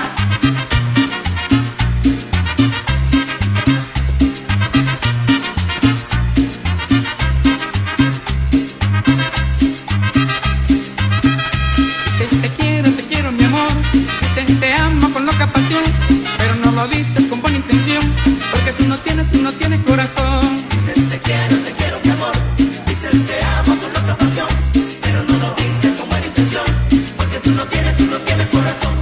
Dicen te quiero, te quiero mi amor, dicen te amo con loca pasión, pero no lo dices con buena intención, porque tú no tienes, tú no tienes corazón. Dices te quiero, te quiero mi amor, dices te amo con loca pasión, pero no lo dices con buena intención, porque tú no tienes, tú no tienes corazón.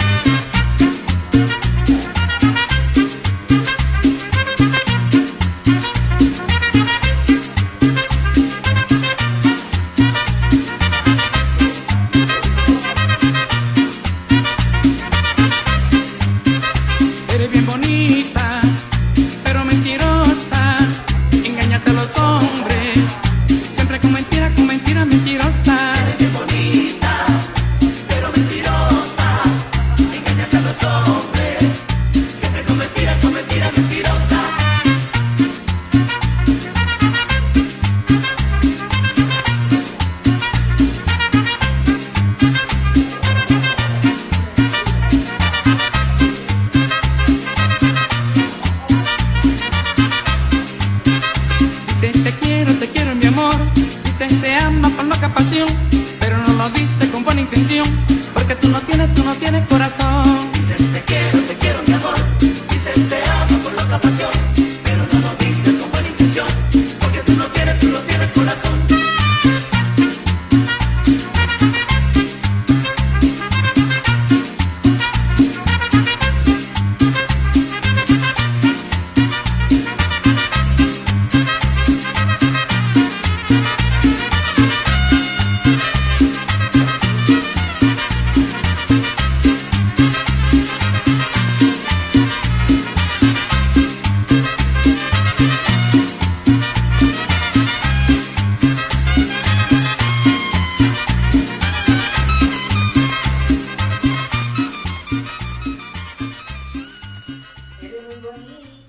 Eres bien bonita, pero mentirosa, engañas a los hombres, siempre con mentiras, con mentiras mentirosas. Eres bien bonita, pero mentirosa, engañas a los hombres, siempre con mentiras, con mentiras mentirosas. Dicen te quiero, te quiero mi amor, dicen te amo con loca pasión, pero no lo dices con buena intención, porque tú no tienes, tú no tienes corazón. Dices te quiero, te quiero mi amor, dices te amo con loca pasión, pero no lo dices con buena intención, porque tú no tienes, tú no tienes corazón. Eres muy bonita.